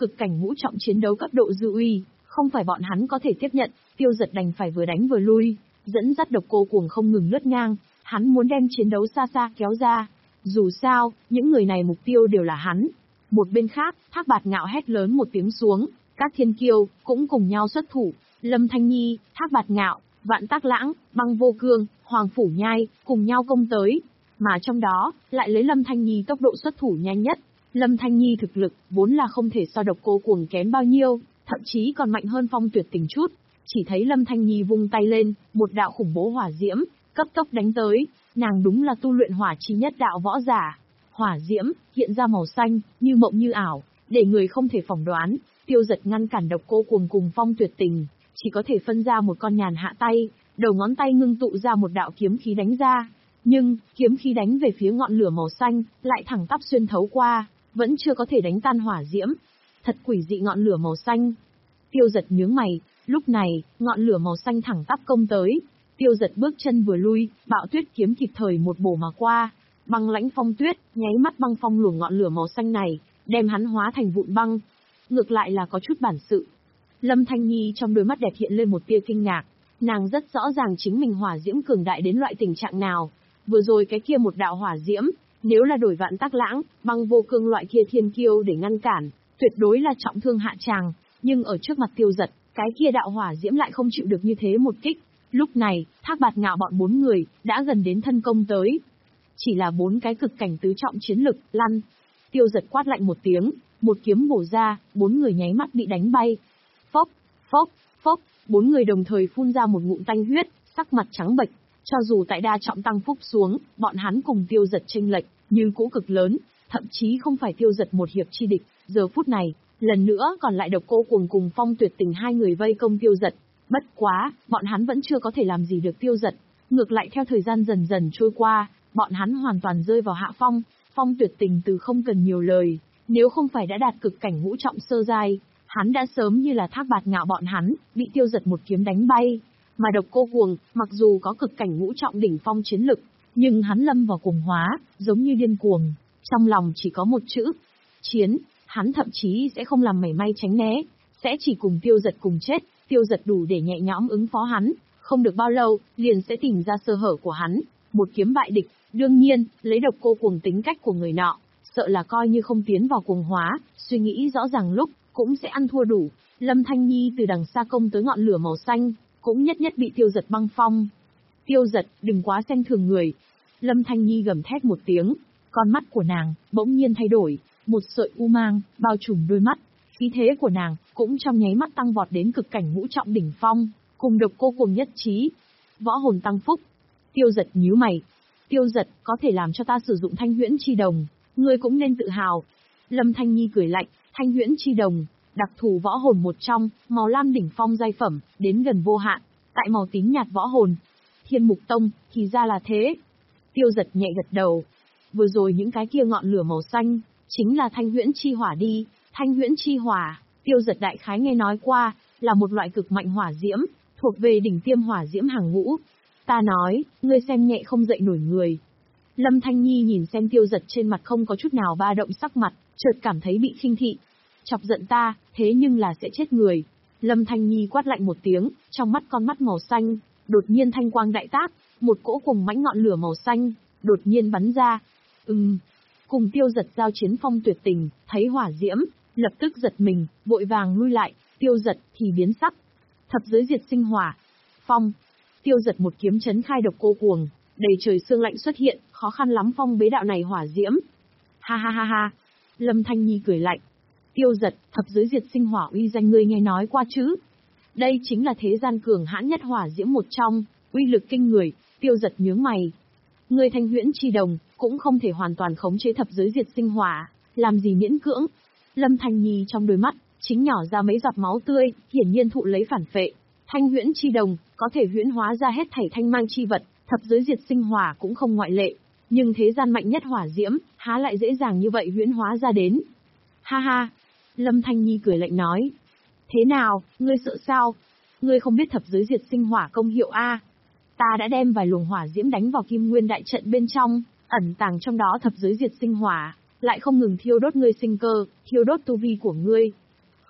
[SPEAKER 1] cực cảnh ngũ trọng chiến đấu cấp độ dư uy, không phải bọn hắn có thể tiếp nhận, Tiêu Giật đành phải vừa đánh vừa lui, dẫn dắt độc cô cuồng không ngừng lướt ngang, hắn muốn đem chiến đấu xa xa kéo ra. Dù sao, những người này mục tiêu đều là hắn. Một bên khác, Thác Bạt Ngạo hét lớn một tiếng xuống, các thiên kiêu cũng cùng nhau xuất thủ, Lâm Thanh Nhi, Thác Bạt Ngạo, Vạn Tác Lãng, Băng Vô Cương, Hoàng Phủ Nhai cùng nhau công tới, mà trong đó lại lấy Lâm Thanh Nhi tốc độ xuất thủ nhanh nhất. Lâm Thanh Nhi thực lực vốn là không thể so độc cô cuồng kém bao nhiêu, thậm chí còn mạnh hơn Phong Tuyệt Tình chút. Chỉ thấy Lâm Thanh Nhi vung tay lên, một đạo khủng bố hỏa diễm cấp tốc đánh tới, nàng đúng là tu luyện hỏa chi nhất đạo võ giả. Hỏa diễm hiện ra màu xanh, như mộng như ảo, để người không thể phỏng đoán. Tiêu Giật ngăn cản độc cô cuồng cùng Phong Tuyệt Tình, chỉ có thể phân ra một con nhàn hạ tay, đầu ngón tay ngưng tụ ra một đạo kiếm khí đánh ra. Nhưng, kiếm khí đánh về phía ngọn lửa màu xanh, lại thẳng tắp xuyên thấu qua, vẫn chưa có thể đánh tan hỏa diễm. Thật quỷ dị ngọn lửa màu xanh. Tiêu Giật nhướng mày, lúc này, ngọn lửa màu xanh thẳng tắp công tới. Tiêu Giật bước chân vừa lui, Bạo Tuyết kiếm kịp thời một bổ mà qua. Băng lãnh phong tuyết, nháy mắt băng phong luồng ngọn lửa màu xanh này, đem hắn hóa thành vụn băng. Ngược lại là có chút bản sự. Lâm Thanh Nhi trong đôi mắt đẹp hiện lên một tia kinh ngạc, nàng rất rõ ràng chính mình hỏa diễm cường đại đến loại tình trạng nào. Vừa rồi cái kia một đạo hỏa diễm, nếu là đổi Vạn Tác Lãng, Băng Vô Cương loại kia thiên kiêu để ngăn cản, tuyệt đối là trọng thương hạ tràng, nhưng ở trước mặt Tiêu Giật, cái kia đạo hỏa diễm lại không chịu được như thế một kích. Lúc này, Thác Bạt Ngạo bọn bốn người đã gần đến thân công tới. Chỉ là bốn cái cực cảnh tứ trọng chiến lực, lăn. Tiêu Giật quát lạnh một tiếng, một kiếm bổ ra, bốn người nháy mắt bị đánh bay. Phốc, phốc, phốc, bốn người đồng thời phun ra một ngụm tanh huyết, sắc mặt trắng bệch. Cho dù tại đa trọng tăng phúc xuống, bọn hắn cùng Tiêu Giật chênh lệch như cũ cực lớn, thậm chí không phải Tiêu Giật một hiệp chi địch. Giờ phút này, lần nữa còn lại độc cô cuồng cùng Phong Tuyệt Tình hai người vây công Tiêu Giật. Bất quá, bọn hắn vẫn chưa có thể làm gì được Tiêu Giật. Ngược lại theo thời gian dần dần trôi qua, bọn hắn hoàn toàn rơi vào hạ phong. Phong Tuyệt Tình từ không cần nhiều lời, nếu không phải đã đạt cực cảnh ngũ trọng sơ giai, hắn đã sớm như là Thác Bạt Ngạo bọn hắn, bị Tiêu Giật một kiếm đánh bay. Mà độc cô cuồng, mặc dù có cực cảnh ngũ trọng đỉnh phong chiến lực, nhưng hắn lâm vào cuồng hóa, giống như điên cuồng. Trong lòng chỉ có một chữ, chiến, hắn thậm chí sẽ không làm mảy may tránh né, sẽ chỉ cùng Tiêu Giật cùng chết. Tiêu Giật đủ để nhẹ nhõm ứng phó hắn, không được bao lâu, liền sẽ tìm ra sơ hở của hắn, một kiếm bại địch. Đương nhiên, lấy độc cô cuồng tính cách của người nọ, sợ là coi như không tiến vào cuồng hóa, suy nghĩ rõ ràng lúc, cũng sẽ ăn thua đủ. Lâm Thanh Nhi từ đằng xa công tới ngọn lửa màu xanh, cũng nhất nhất bị Tiêu Giật băng phong. Tiêu Giật, đừng quá xem thường người. Lâm Thanh Nhi gầm thét một tiếng, con mắt của nàng bỗng nhiên thay đổi, một sợi u mang bao trùm đôi mắt, khí thế của nàng cũng trong nháy mắt tăng vọt đến cực cảnh ngũ trọng đỉnh phong, cùng độc cô cuồng nhất trí. Võ hồn tăng phúc. Tiêu Giật nhíu mày. Tiêu Giật, có thể làm cho ta sử dụng Thanh Huyễn Chi Đồng, ngươi cũng nên tự hào. Lâm Thanh Nhi cười lạnh, Thanh Huyễn Chi Đồng, đặc thù võ hồn một trong, màu lam đỉnh phong giai phẩm, đến gần vô hạn, tại màu tím nhạt võ hồn. Thiên Mục Tông, thì ra là thế. Tiêu Giật nhẹ gật đầu. Vừa rồi những cái kia ngọn lửa màu xanh, chính là Thanh Huyễn Chi Hỏa đi. Thanh Huyễn Chi Hỏa, Tiêu Giật đại khái nghe nói qua, là một loại cực mạnh hỏa diễm, thuộc về đỉnh tiêm hỏa diễm hàng ngũ. Ta nói, ngươi xem nhẹ không dậy nổi người. Lâm Thanh Nhi nhìn xem Tiêu Giật trên mặt không có chút nào ba động sắc mặt, chợt cảm thấy bị khinh thị. Chọc giận ta, thế nhưng là sẽ chết người. Lâm Thanh Nhi quát lạnh một tiếng, trong mắt con mắt màu xanh, đột nhiên thanh quang đại tác, một cỗ cùng mãnh ngọn lửa màu xanh, đột nhiên bắn ra. Ừm, cùng Tiêu Giật giao chiến Phong Tuyệt Tình, thấy hỏa diễm, lập tức giật mình, vội vàng lui lại. Tiêu Giật thì biến sắc. Thập giới diệt sinh hỏa. Phong. Tiêu Giật một kiếm chấn khai độc cô cuồng, đầy trời sương lạnh xuất hiện, khó khăn lắm phong bế đạo này hỏa diễm. Ha ha ha ha. Lâm Thanh Nhi cười lạnh. Tiêu Giật, thập giới diệt sinh hỏa uy danh ngươi nghe nói qua chứ? Đây chính là thế gian cường hãn nhất hỏa diễm một trong, uy lực kinh người. Tiêu Giật nhướng mày. Ngươi Thanh Huyễn Chi Đồng cũng không thể hoàn toàn khống chế thập giới diệt sinh hỏa, làm gì miễn cưỡng? Lâm Thanh Nhi trong đôi mắt chính nhỏ ra mấy giọt máu tươi, hiển nhiên thụ lấy phản phệ. Thanh Huyễn Chi Đồng có thể huyễn hóa ra hết thảy thanh mang chi vật, thập giới diệt sinh hỏa cũng không ngoại lệ. Nhưng thế gian mạnh nhất hỏa diễm, há lại dễ dàng như vậy huyễn hóa ra đến? Ha ha. Lâm Thanh Nhi cười lạnh nói. Thế nào, ngươi sợ sao? Ngươi không biết thập giới diệt sinh hỏa công hiệu a? Ta đã đem vài luồng hỏa diễm đánh vào Kim Nguyên đại trận bên trong, ẩn tàng trong đó thập giới diệt sinh hỏa, lại không ngừng thiêu đốt ngươi sinh cơ, thiêu đốt tu vi của ngươi.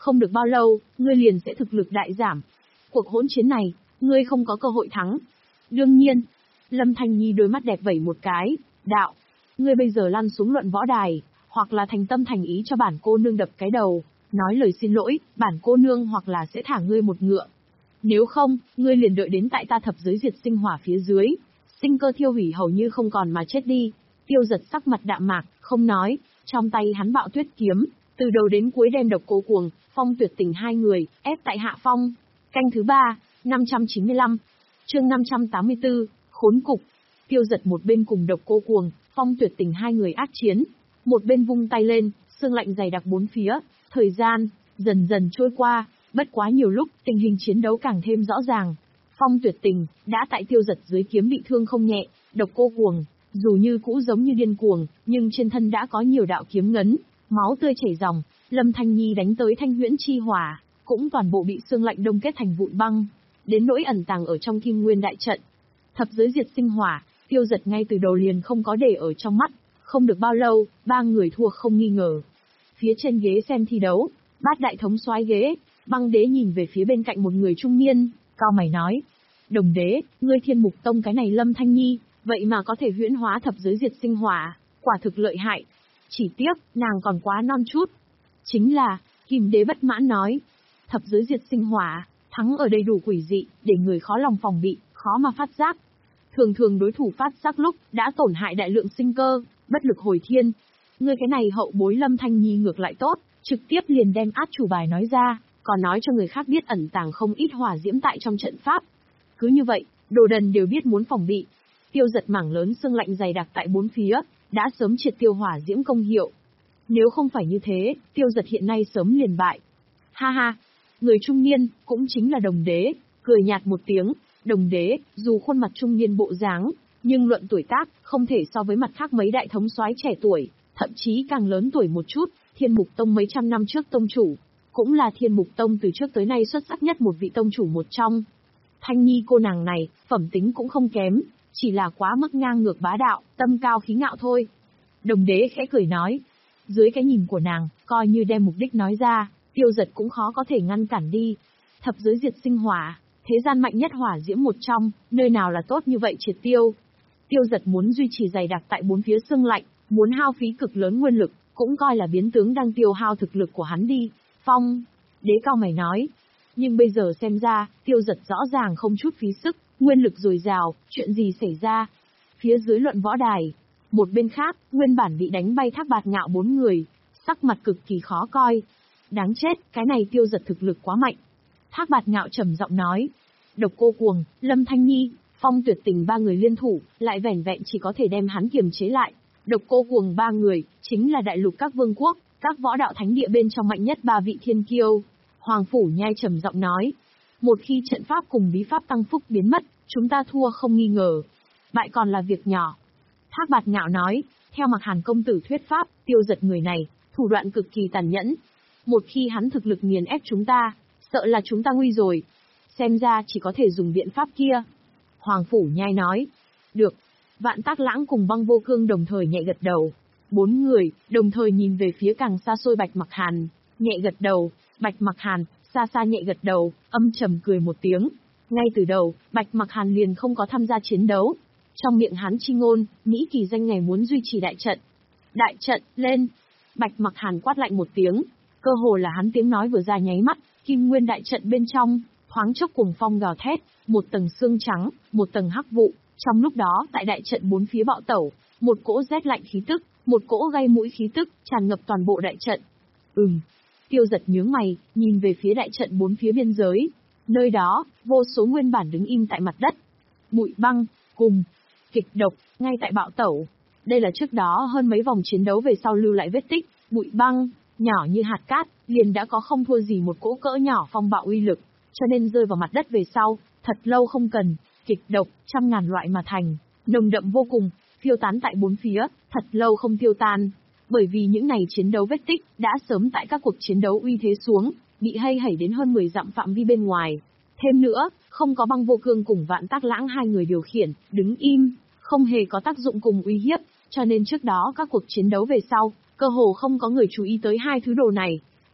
[SPEAKER 1] Không được bao lâu, ngươi liền sẽ thực lực đại giảm. Cuộc hỗn chiến này, ngươi không có cơ hội thắng. Đương nhiên, Lâm Thanh Nhi đôi mắt đẹp vẩy một cái, đạo, ngươi bây giờ lăn xuống luận võ đài, hoặc là thành tâm thành ý cho bản cô nương đập cái đầu, nói lời xin lỗi, bản cô nương hoặc là sẽ thả ngươi một ngựa. Nếu không, ngươi liền đợi đến tại ta thập giới diệt sinh hỏa phía dưới, sinh cơ thiêu hủy hầu như không còn mà chết đi. Tiêu Giật sắc mặt đạm mạc, không nói, trong tay hắn bạo tuyết kiếm, từ đầu đến cuối đem Độc Cô Cuồng, Phong Tuyệt Tình hai người, ép tại hạ phong. Canh thứ ba, năm trăm chín mươi lăm, chương năm trăm tám mươi tư, khốn cục. Tiêu Giật một bên cùng Độc Cô Cuồng, Phong Tuyệt Tình hai người ác chiến, một bên vung tay lên, sương lạnh dày đặc bốn phía, thời gian dần dần trôi qua, bất quá nhiều lúc, tình hình chiến đấu càng thêm rõ ràng. Phong Tuyệt Tình đã tại Tiêu Giật dưới kiếm bị thương không nhẹ, Độc Cô Cuồng dù như cũ giống như điên cuồng, nhưng trên thân đã có nhiều đạo kiếm ngấn, máu tươi chảy ròng. Lâm Thanh Nhi đánh tới Thanh Huyễn Chi Hỏa, cũng toàn bộ bị sương lạnh đông kết thành vụn băng, đến nỗi ẩn tàng ở trong Kim Nguyên đại trận. Thập giới diệt sinh hỏa, Tiêu Giật ngay từ đầu liền không có để ở trong mắt, không được bao lâu, ba người thua không nghi ngờ. Phía trên ghế xem thi đấu, Bát đại thống soái ghế, Băng Đế nhìn về phía bên cạnh một người trung niên, cao mày nói: "Đồng đế, ngươi Thiên Mục Tông cái này Lâm Thanh Nhi, vậy mà có thể huyễn hóa thập giới diệt sinh hỏa, quả thực lợi hại. Chỉ tiếc, nàng còn quá non chút." Chính là, Kim Đế bất mãn nói: "Thập giới diệt sinh hỏa, thắng ở đầy đủ quỷ dị, để người khó lòng phòng bị, khó mà phát giác. Thường thường đối thủ phát giác lúc, đã tổn hại đại lượng sinh cơ, bất lực hồi thiên. Ngươi cái này hậu bối Lâm Thanh Nhi ngược lại tốt, trực tiếp liền đem át chủ bài nói ra, còn nói cho người khác biết ẩn tàng không ít hỏa diễm tại trong trận pháp. Cứ như vậy, đồ đần đều biết muốn phòng bị." Tiêu Giật mảng lớn sương lạnh dày đặc tại bốn phía, đã sớm triệt tiêu hỏa diễm công hiệu. Nếu không phải như thế, Tiêu Giật hiện nay sớm liền bại. Ha ha, người trung niên, cũng chính là Đồng Đế, cười nhạt một tiếng. Đồng Đế, dù khuôn mặt trung niên bộ dáng, nhưng luận tuổi tác, không thể so với mặt khác mấy đại thống soái trẻ tuổi, thậm chí càng lớn tuổi một chút, Thiên Mục Tông mấy trăm năm trước tông chủ, cũng là Thiên Mục Tông từ trước tới nay xuất sắc nhất một vị tông chủ một trong. Thanh Nhi cô nàng này, phẩm tính cũng không kém, chỉ là quá mức ngang ngược bá đạo, tâm cao khí ngạo thôi. Đồng Đế khẽ cười nói, dưới cái nhìn của nàng, coi như đem mục đích nói ra, Tiêu Giật cũng khó có thể ngăn cản đi. Thập giới diệt sinh hỏa, thế gian mạnh nhất hỏa diễm một trong, nơi nào là tốt như vậy triệt tiêu. Tiêu Giật muốn duy trì dày đặc tại bốn phía sương lạnh, muốn hao phí cực lớn nguyên lực, cũng coi là biến tướng đang tiêu hao thực lực của hắn đi. Phong Đế cao mày nói, nhưng bây giờ xem ra, Tiêu Giật rõ ràng không chút phí sức, nguyên lực dồi dào, chuyện gì xảy ra? Phía dưới luận võ đài, một bên khác, nguyên bản bị đánh bay Thác Bạt Ngạo bốn người, sắc mặt cực kỳ khó coi. Đáng chết, cái này Tiêu Giật thực lực quá mạnh. Thác Bạt Ngạo trầm giọng nói, Độc Cô Cuồng, Lâm Thanh Nhi, Phong Tuyệt Tình ba người liên thủ, lại vẻn vẹn chỉ có thể đem hắn kiềm chế lại. Độc Cô Cuồng ba người, chính là đại lục các vương quốc, các võ đạo thánh địa bên trong mạnh nhất ba vị thiên kiêu. Hoàng Phủ Nhai trầm giọng nói, một khi trận pháp cùng bí pháp tăng phúc biến mất, chúng ta thua không nghi ngờ. Bại còn là việc nhỏ. Thác Bạt Ngạo nói, theo Mặc Hàn công tử thuyết pháp, Tiêu Giật người này, thủ đoạn cực kỳ tàn nhẫn. Một khi hắn thực lực nghiền ép chúng ta, sợ là chúng ta nguy rồi. Xem ra chỉ có thể dùng biện pháp kia. Hoàng Phủ Nhai nói, được. Vạn Tác Lãng cùng Băng Vô Cương đồng thời nhẹ gật đầu. Bốn người, đồng thời nhìn về phía càng xa xôi Bạch Mặc Hàn, nhẹ gật đầu. Bạch Mặc Hàn, xa xa nhẹ gật đầu, âm trầm cười một tiếng. Ngay từ đầu, Bạch Mặc Hàn liền không có tham gia chiến đấu. Trong miệng hắn chi ngôn, nghĩ kỳ danh ngày muốn duy trì đại trận. Đại trận, lên! Bạch Mặc Hàn quát lạnh một tiếng. Cơ hồ là hắn tiếng nói vừa ra nháy mắt, Kim Nguyên đại trận bên trong, thoáng chốc cuồng phong gào thét, một tầng xương trắng, một tầng hắc vụ. Trong lúc đó, tại đại trận bốn phía bạo tẩu, một cỗ rét lạnh khí tức, một cỗ gây mũi khí tức, tràn ngập toàn bộ đại trận. Ừm. Tiêu Giật nhướng mày, nhìn về phía đại trận bốn phía biên giới. Nơi đó, vô số nguyên bản đứng im tại mặt đất. Bụi băng, cùng, kịch độc, ngay tại bạo tẩu. Đây là trước đó hơn mấy vòng chiến đấu về sau lưu lại vết tích, bụi băng, nhỏ như hạt cát, liền đã có không thua gì một cỗ cỡ nhỏ phong bạo uy lực, cho nên rơi vào mặt đất về sau, thật lâu không cần, kịch độc, trăm ngàn loại mà thành, nồng đậm vô cùng, phiêu tán tại bốn phía, thật lâu không tiêu tan. Bởi vì những này chiến đấu vết tích, đã sớm tại các cuộc chiến đấu uy thế xuống, bị hay hẩy đến hơn mười dặm phạm vi bên ngoài. Thêm nữa, không có Băng Vô Cương cùng Vạn Tác Lãng hai người điều khiển, đứng im, không hề có tác dụng cùng uy hiếp, cho nên trước đó các cuộc chiến đấu về sau, cơ hồ không có người chú ý tới hai thứ đồ này.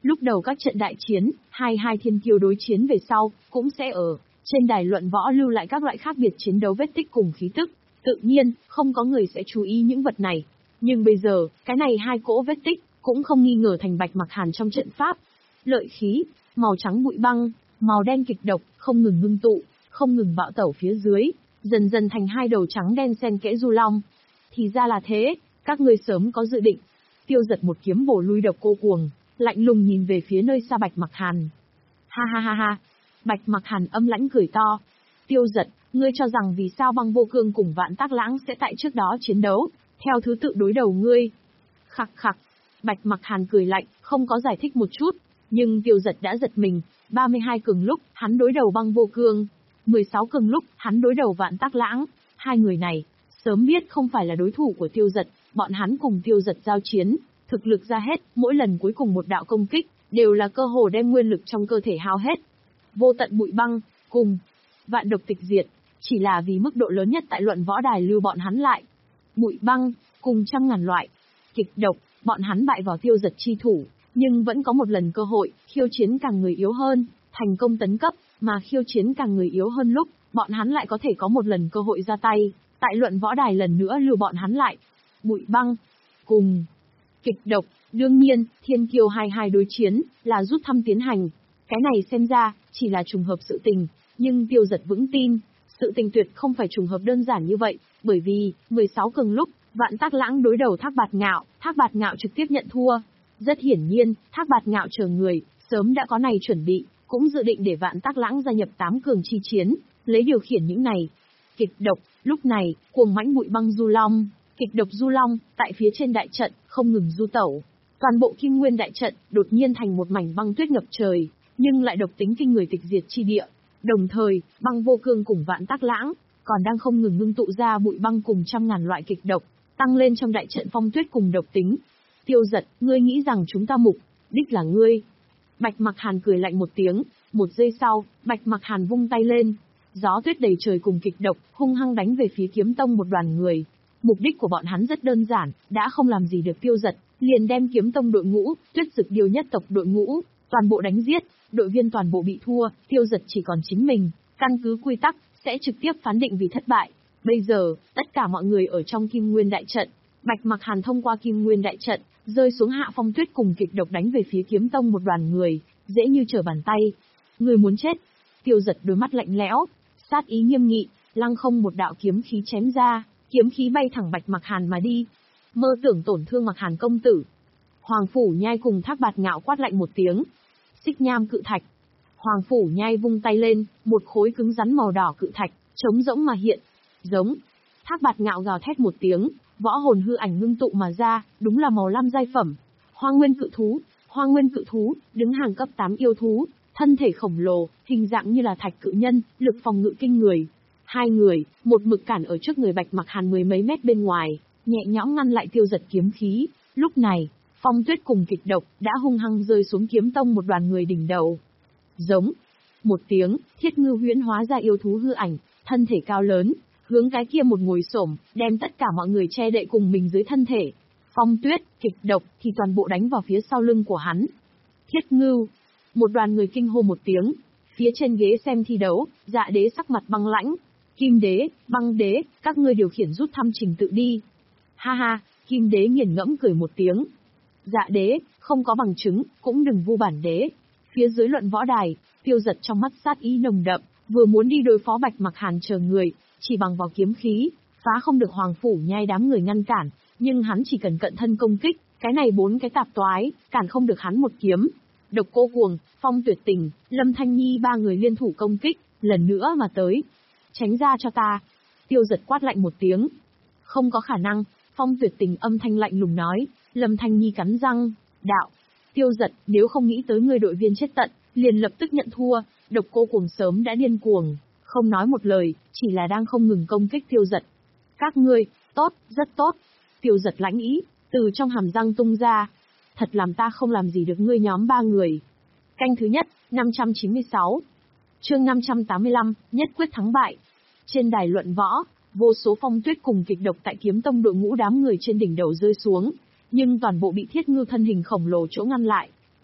[SPEAKER 1] Lúc đầu các trận đại chiến, hai hai thiên kiêu đối chiến về sau, cũng sẽ ở trên đài luận võ lưu lại các loại khác biệt chiến đấu vết tích cùng khí tức. Tự nhiên, không có người sẽ chú ý những vật này. Nhưng bây giờ, cái này hai cỗ vết tích, cũng không nghi ngờ thành Bạch Mặc Hàn trong trận pháp. Lợi khí, màu trắng bụi băng, màu đen kịch độc, không ngừng ngưng tụ, không ngừng bạo tẩu phía dưới, dần dần thành hai đầu trắng đen xen kẽ du long. Thì ra là thế, các ngươi sớm có dự định. Tiêu Giật một kiếm bổ lui độc cô cuồng, lạnh lùng nhìn về phía nơi xa Bạch Mặc Hàn. Ha ha ha ha, Bạch Mặc Hàn âm lãnh cười to. Tiêu Giật, ngươi cho rằng vì sao Băng Vô Cương cùng Vạn Tác Lãng sẽ tại trước đó chiến đấu, theo thứ tự đối đầu ngươi? Khặc khặc, Bạch Mặc Hàn cười lạnh, không có giải thích một chút, nhưng Tiêu Giật đã giật mình. ba mươi hai cường lúc, hắn đối đầu Băng Vô Cương, mười sáu cường lúc, hắn đối đầu Vạn Tác Lãng. Hai người này, sớm biết không phải là đối thủ của Tiêu Giật, bọn hắn cùng Tiêu Giật giao chiến, thực lực ra hết, mỗi lần cuối cùng một đạo công kích, đều là cơ hồ đem nguyên lực trong cơ thể hao hết. Vô tận bụi băng, cùng vạn độc tịch diệt, chỉ là vì mức độ lớn nhất tại luận võ đài lưu bọn hắn lại. Bụi băng, cùng trăm ngàn loại, kịch độc, bọn hắn bại vào Tiêu Giật chi thủ, nhưng vẫn có một lần cơ hội, khiêu chiến càng người yếu hơn, thành công tấn cấp, mà khiêu chiến càng người yếu hơn lúc, bọn hắn lại có thể có một lần cơ hội ra tay, tại luận võ đài lần nữa lưu bọn hắn lại. Bụi băng, cùng kịch độc, đương nhiên, thiên kiêu hai hai đối chiến, là rút thăm tiến hành. Cái này xem ra, chỉ là trùng hợp sự tình, nhưng Tiêu Giật vững tin, sự tình tuyệt không phải trùng hợp đơn giản như vậy, bởi vì, mười sáu cường lúc, Vạn Tác Lãng đối đầu Thác Bạt Ngạo, Thác Bạt Ngạo trực tiếp nhận thua. Rất hiển nhiên, Thác Bạt Ngạo chờ người, sớm đã có này chuẩn bị, cũng dự định để Vạn Tác Lãng gia nhập tám cường chi chiến, lấy điều khiển những này. Kịch độc, lúc này, cuồng mãnh bụi băng du long, kịch độc du long, tại phía trên đại trận, không ngừng du tẩu. Toàn bộ Kim Nguyên đại trận, đột nhiên thành một mảnh băng tuyết ngập trời, nhưng lại độc tính kinh người tịch diệt chi địa. Đồng thời, Băng Vô Cương cùng Vạn Tác Lãng, còn đang không ngừng ngưng tụ ra bụi băng cùng trăm ngàn loại kịch độc, tăng lên trong đại trận phong tuyết cùng độc tính. Tiêu Giật, ngươi nghĩ rằng chúng ta mục đích là ngươi? Bạch Mặc Hàn cười lạnh một tiếng, một giây sau, Bạch Mặc Hàn vung tay lên, gió tuyết đầy trời cùng kịch độc, hung hăng đánh về phía Kiếm Tông một đoàn người. Mục đích của bọn hắn rất đơn giản, đã không làm gì được Tiêu Giật, liền đem Kiếm Tông đội ngũ, Tuyết Dực Điêu nhất tộc đội ngũ, toàn bộ đánh giết, đội viên toàn bộ bị thua, Tiêu Giật chỉ còn chính mình, căn cứ quy tắc, sẽ trực tiếp phán định vì thất bại. Bây giờ, tất cả mọi người ở trong Kim Nguyên đại trận, Bạch Mặc Hàn thông qua Kim Nguyên đại trận, rơi xuống hạ phong tuyết cùng kịch độc đánh về phía Kiếm Tông một đoàn người, dễ như trở bàn tay. Người muốn chết? Tiêu Giật đôi mắt lạnh lẽo, sát ý nghiêm nghị, lăng không một đạo kiếm khí chém ra, kiếm khí bay thẳng Bạch Mặc Hàn mà đi. Mơ tưởng tổn thương Mặc Hàn công tử. Hoàng Phủ Nhai cùng Thác Bạt Ngạo quát lạnh một tiếng. Xích nham cự thạch. Hoàng Phủ Nhai vung tay lên, một khối cứng rắn màu đỏ cự thạch, trống rỗng mà hiện. Giống. Thác Bạt Ngạo gào thét một tiếng, võ hồn hư ảnh ngưng tụ mà ra, đúng là màu lam giai phẩm. Hoang Nguyên cự thú, Hoang Nguyên cự thú, đứng hàng cấp tám yêu thú, thân thể khổng lồ, hình dạng như là thạch cự nhân, lực phòng ngự kinh người. Hai người, một mực cản ở trước người Bạch Mặc Hàn mười mấy mét bên ngoài, nhẹ nhõm ngăn lại Tiêu Giật kiếm khí. Lúc này, phong tuyết cùng kịch độc đã hung hăng rơi xuống Kiếm Tông một đoàn người đỉnh đầu. Giống. Một tiếng, Thiết Ngư huyễn hóa ra yêu thú hư ảnh, thân thể cao lớn, hướng cái kia một ngồi xổm, đem tất cả mọi người che đậy cùng mình dưới thân thể. Phong tuyết, kịch độc thì toàn bộ đánh vào phía sau lưng của hắn. Thiết Ngưu. Một đoàn người kinh hô một tiếng. Phía trên ghế xem thi đấu, Dạ Đế sắc mặt băng lãnh. Kim Đế, Băng Đế, các ngươi điều khiển rút thăm trình tự đi. Ha ha, Kim Đế nghiền ngẫm cười một tiếng. Dạ Đế, không có bằng chứng, cũng đừng vu bản đế. Phía dưới luận võ đài, Tiêu Giật trong mắt sát ý nồng đậm, vừa muốn đi đối phó Bạch Mặc Hàn chờ người, chỉ bằng vào kiếm khí, phá không được Hoàng Phủ Nhai đám người ngăn cản, nhưng hắn chỉ cần cận thân công kích, cái này bốn cái tạp toái, cản không được hắn một kiếm. Độc Cô Cuồng, Phong Tuyệt Tình, Lâm Thanh Nhi ba người liên thủ công kích, lần nữa mà tới. Tránh ra cho ta. Tiêu Giật quát lạnh một tiếng. Không có khả năng, Phong Tuyệt Tình âm thanh lạnh lùng nói. Lâm Thanh Nhi cắn răng, đạo. Tiêu Giật, nếu không nghĩ tới người đội viên chết tận, liền lập tức nhận thua. Độc Cô Cuồng sớm đã điên cuồng, không nói một lời, chỉ là đang không ngừng công kích Tiêu Giật. Các ngươi, tốt, rất tốt. Tiêu Giật lãnh ý, từ trong hàm răng tung ra. Thật làm ta không làm gì được ngươi nhóm ba người. Canh thứ nhất, năm trăm chín mươi sáu. Chương năm trăm tám mươi lăm, nhất quyết thắng bại. Trên đài luận võ, vô số phong tuyết cùng kịch độc tại Kiếm Tông đội ngũ đám người trên đỉnh đầu rơi xuống, nhưng toàn bộ bị Thiết Ngưu thân hình khổng lồ chỗ ngăn lại. Đát,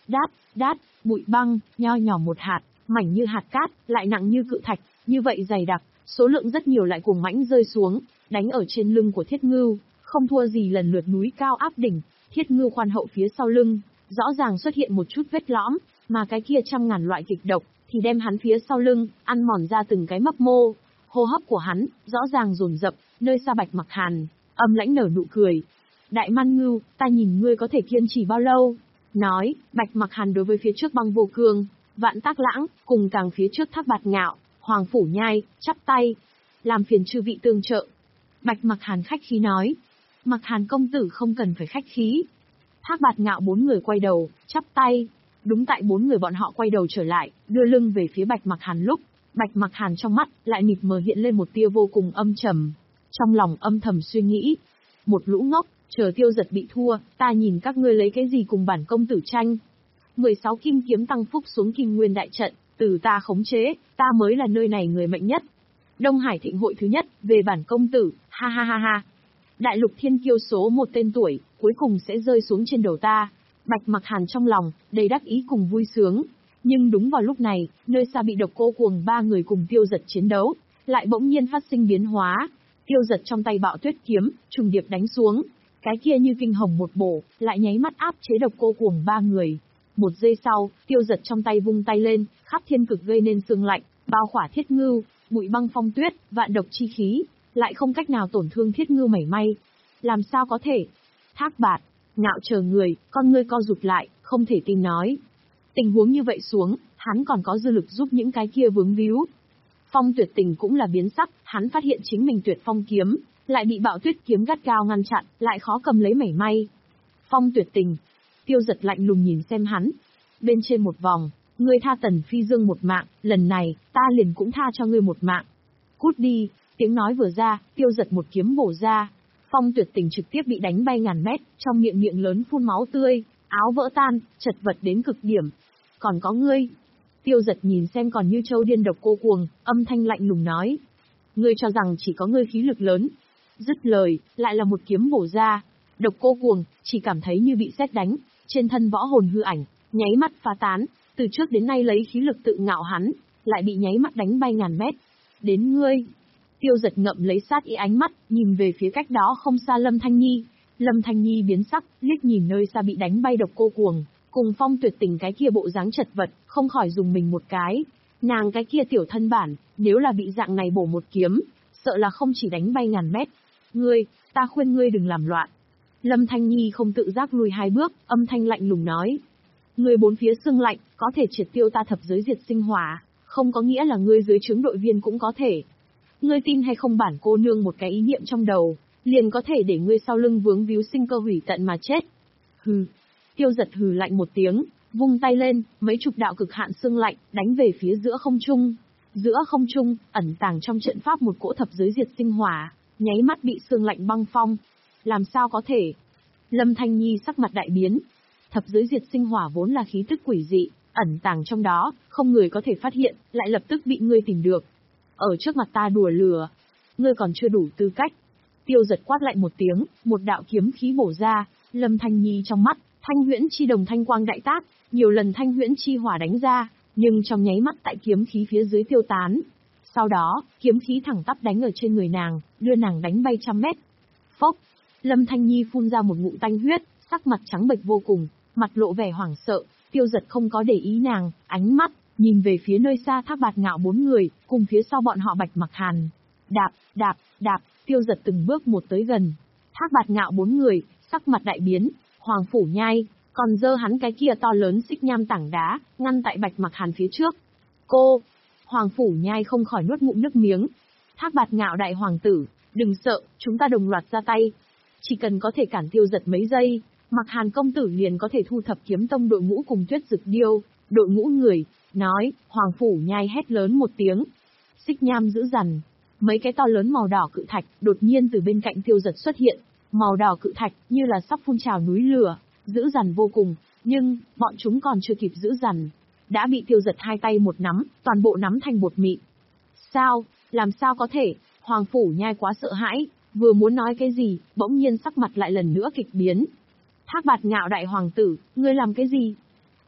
[SPEAKER 1] Đát, đát, bụi băng, nho nhỏ một hạt, mảnh như hạt cát, lại nặng như cự thạch, như vậy dày đặc, số lượng rất nhiều lại cuồng mãnh rơi xuống, đánh ở trên lưng của Thiết Ngưu, không thua gì lần lượt núi cao áp đỉnh. Thiết Ngưu khoan hậu phía sau lưng, rõ ràng xuất hiện một chút vết lõm, mà cái kia trăm ngàn loại kịch độc, thì đem hắn phía sau lưng, ăn mòn ra từng cái mấp mô. Hô hấp của hắn, rõ ràng dồn dập, nơi xa Bạch Mặc Hàn, âm lãnh nở nụ cười. Đại Man Ngưu, ta nhìn ngươi có thể kiên trì bao lâu? Nói, Bạch Mặc Hàn đối với phía trước Băng Vô Cương, Vạn Tác Lãng, cùng càng phía trước Thác Bạt Ngạo, Hoàng Phủ Nhai, chắp tay. Làm phiền chư vị tương trợ. Bạch Mặc Hàn khách khí nói. Mặc Hàn công tử không cần phải khách khí. Thác Bạt Ngạo bốn người quay đầu, chắp tay. Đúng tại bốn người bọn họ quay đầu trở lại, đưa lưng về phía Bạch Mặc Hàn lúc, Bạch Mặc Hàn trong mắt lại mịt mờ hiện lên một tia vô cùng âm trầm. Trong lòng âm thầm suy nghĩ, một lũ ngốc, chờ Tiêu Giật bị thua, ta nhìn các ngươi lấy cái gì cùng bản công tử tranh. mười sáu kim kiếm tăng phúc xuống Kim Nguyên đại trận, từ ta khống chế, ta mới là nơi này người mạnh nhất. Đông Hải thịnh hội thứ nhất, về bản công tử, ha ha ha ha. Đại lục thiên kiêu số một tên tuổi, cuối cùng sẽ rơi xuống trên đầu ta. Bạch Mặc Hàn trong lòng, đầy đắc ý cùng vui sướng. Nhưng đúng vào lúc này, nơi xa bị Độc Cô Cuồng ba người cùng Tiêu Giật chiến đấu, lại bỗng nhiên phát sinh biến hóa. Tiêu Giật trong tay Bạo Tuyết kiếm, trùng điệp đánh xuống. Cái kia như kinh hồng một bổ, lại nháy mắt áp chế Độc Cô Cuồng ba người. Một giây sau, Tiêu Giật trong tay vung tay lên, khắp thiên cực gây nên sương lạnh, bao khỏa Thiết Ngưu, bụi băng phong tuyết, vạn độc chi khí, lại không cách nào tổn thương Thiết Ngưu mảy may. Làm sao có thể? Thác Bạt Ngạo chờ người, con ngươi co rụt lại, không thể tin nói. Tình huống như vậy xuống, hắn còn có dư lực giúp những cái kia vướng víu. Phong Tuyệt Tình cũng là biến sắc, hắn phát hiện chính mình Tuyệt Phong kiếm, lại bị Bạo Tuyết kiếm gắt gao ngăn chặn, lại khó cầm lấy mảy may. Phong Tuyệt Tình, Tiêu Giật lạnh lùng nhìn xem hắn. Bên trên một vòng, ngươi tha Tần Phi Dương một mạng, lần này, ta liền cũng tha cho ngươi một mạng. Cút đi, tiếng nói vừa ra, Tiêu Giật một kiếm bổ ra. Phong Tuyệt Tình trực tiếp bị đánh bay ngàn mét, trong miệng miệng lớn phun máu tươi, áo vỡ tan, chật vật đến cực điểm. Còn có ngươi. Tiêu Giật nhìn xem còn như châu điên Độc Cô Cuồng, âm thanh lạnh lùng nói. Ngươi cho rằng chỉ có ngươi khí lực lớn. Dứt lời, lại là một kiếm bổ ra. Độc Cô Cuồng, chỉ cảm thấy như bị sét đánh, trên thân võ hồn hư ảnh, nháy mắt phá tán, từ trước đến nay lấy khí lực tự ngạo hắn, lại bị nháy mắt đánh bay ngàn mét. Đến ngươi. Tiêu Giật ngậm lấy sát ý ánh mắt, nhìn về phía cách đó không xa Lâm Thanh Nhi. Lâm Thanh Nhi biến sắc, liếc nhìn nơi xa bị đánh bay Độc Cô Cuồng, cùng Phong Tuyệt Tình cái kia bộ dáng chật vật, không khỏi dùng mình một cái. Nàng cái kia tiểu thân bản, nếu là bị dạng này bổ một kiếm, sợ là không chỉ đánh bay ngàn mét. Ngươi, ta khuyên ngươi đừng làm loạn. Lâm Thanh Nhi không tự giác lùi hai bước, âm thanh lạnh lùng nói. Ngươi bốn phía xương lạnh, có thể triệt tiêu ta thập giới diệt sinh hỏa, không có nghĩa là ngươi dưới trướng đội viên cũng có thể. Ngươi tin hay không bản cô nương một cái ý niệm trong đầu, liền có thể để ngươi sau lưng vướng víu sinh cơ hủy tận mà chết. Hừ. Tiêu Giật hừ lạnh một tiếng, vung tay lên, mấy chục đạo cực hạn xương lạnh, đánh về phía giữa không trung. Giữa không trung, ẩn tàng trong trận pháp một cỗ thập giới diệt sinh hỏa, nháy mắt bị xương lạnh băng phong. Làm sao có thể? Lâm Thanh Nhi sắc mặt đại biến. Thập giới diệt sinh hỏa vốn là khí tức quỷ dị, ẩn tàng trong đó, không người có thể phát hiện, lại lập tức bị ngươi tìm được. Ở trước mặt ta đùa lừa, ngươi còn chưa đủ tư cách. Tiêu Giật quát lạnh một tiếng, một đạo kiếm khí bổ ra, Lâm Thanh Nhi trong mắt, thanh huyễn chi đồng thanh quang đại tác, nhiều lần thanh huyễn chi hỏa đánh ra, nhưng trong nháy mắt tại kiếm khí phía dưới tiêu tán. Sau đó, kiếm khí thẳng tắp đánh ở trên người nàng, đưa nàng đánh bay trăm mét. Phốc, Lâm Thanh Nhi phun ra một ngụm tanh huyết, sắc mặt trắng bệch vô cùng, mặt lộ vẻ hoảng sợ. Tiêu Giật không có để ý nàng, ánh mắt nhìn về phía nơi xa Thác Bạt Ngạo bốn người, cùng phía sau bọn họ Bạch Mặc Hàn. Đạp, đạp, đạp, Tiêu Giật từng bước một tới gần. Thác Bạt Ngạo bốn người, sắc mặt đại biến, Hoàng Phủ Nhai, còn giơ hắn cái kia to lớn xích nham tảng đá, ngăn tại Bạch Mặc Hàn phía trước. Cô, Hoàng Phủ Nhai không khỏi nuốt ngụm nước miếng. Thác Bạt Ngạo đại hoàng tử, đừng sợ, chúng ta đồng loạt ra tay. Chỉ cần có thể cản Tiêu Giật mấy giây, Mặc Hàn công tử liền có thể thu thập kiếm tông đội ngũ cùng Tuyết Dực Điêu, đội ngũ người. Nói, Hoàng Phủ Nhai hét lớn một tiếng. Xích nham dữ dằn, mấy cái to lớn màu đỏ cự thạch đột nhiên từ bên cạnh Tiêu Giật xuất hiện. Màu đỏ cự thạch như là sắp phun trào núi lửa, dữ dằn vô cùng, nhưng bọn chúng còn chưa kịp dữ dằn, đã bị Tiêu Giật hai tay một nắm, toàn bộ nắm thành bột mịn. Sao, làm sao có thể? Hoàng Phủ Nhai quá sợ hãi, vừa muốn nói cái gì, bỗng nhiên sắc mặt lại lần nữa kịch biến. Thác Bạt Ngạo đại hoàng tử, ngươi làm cái gì?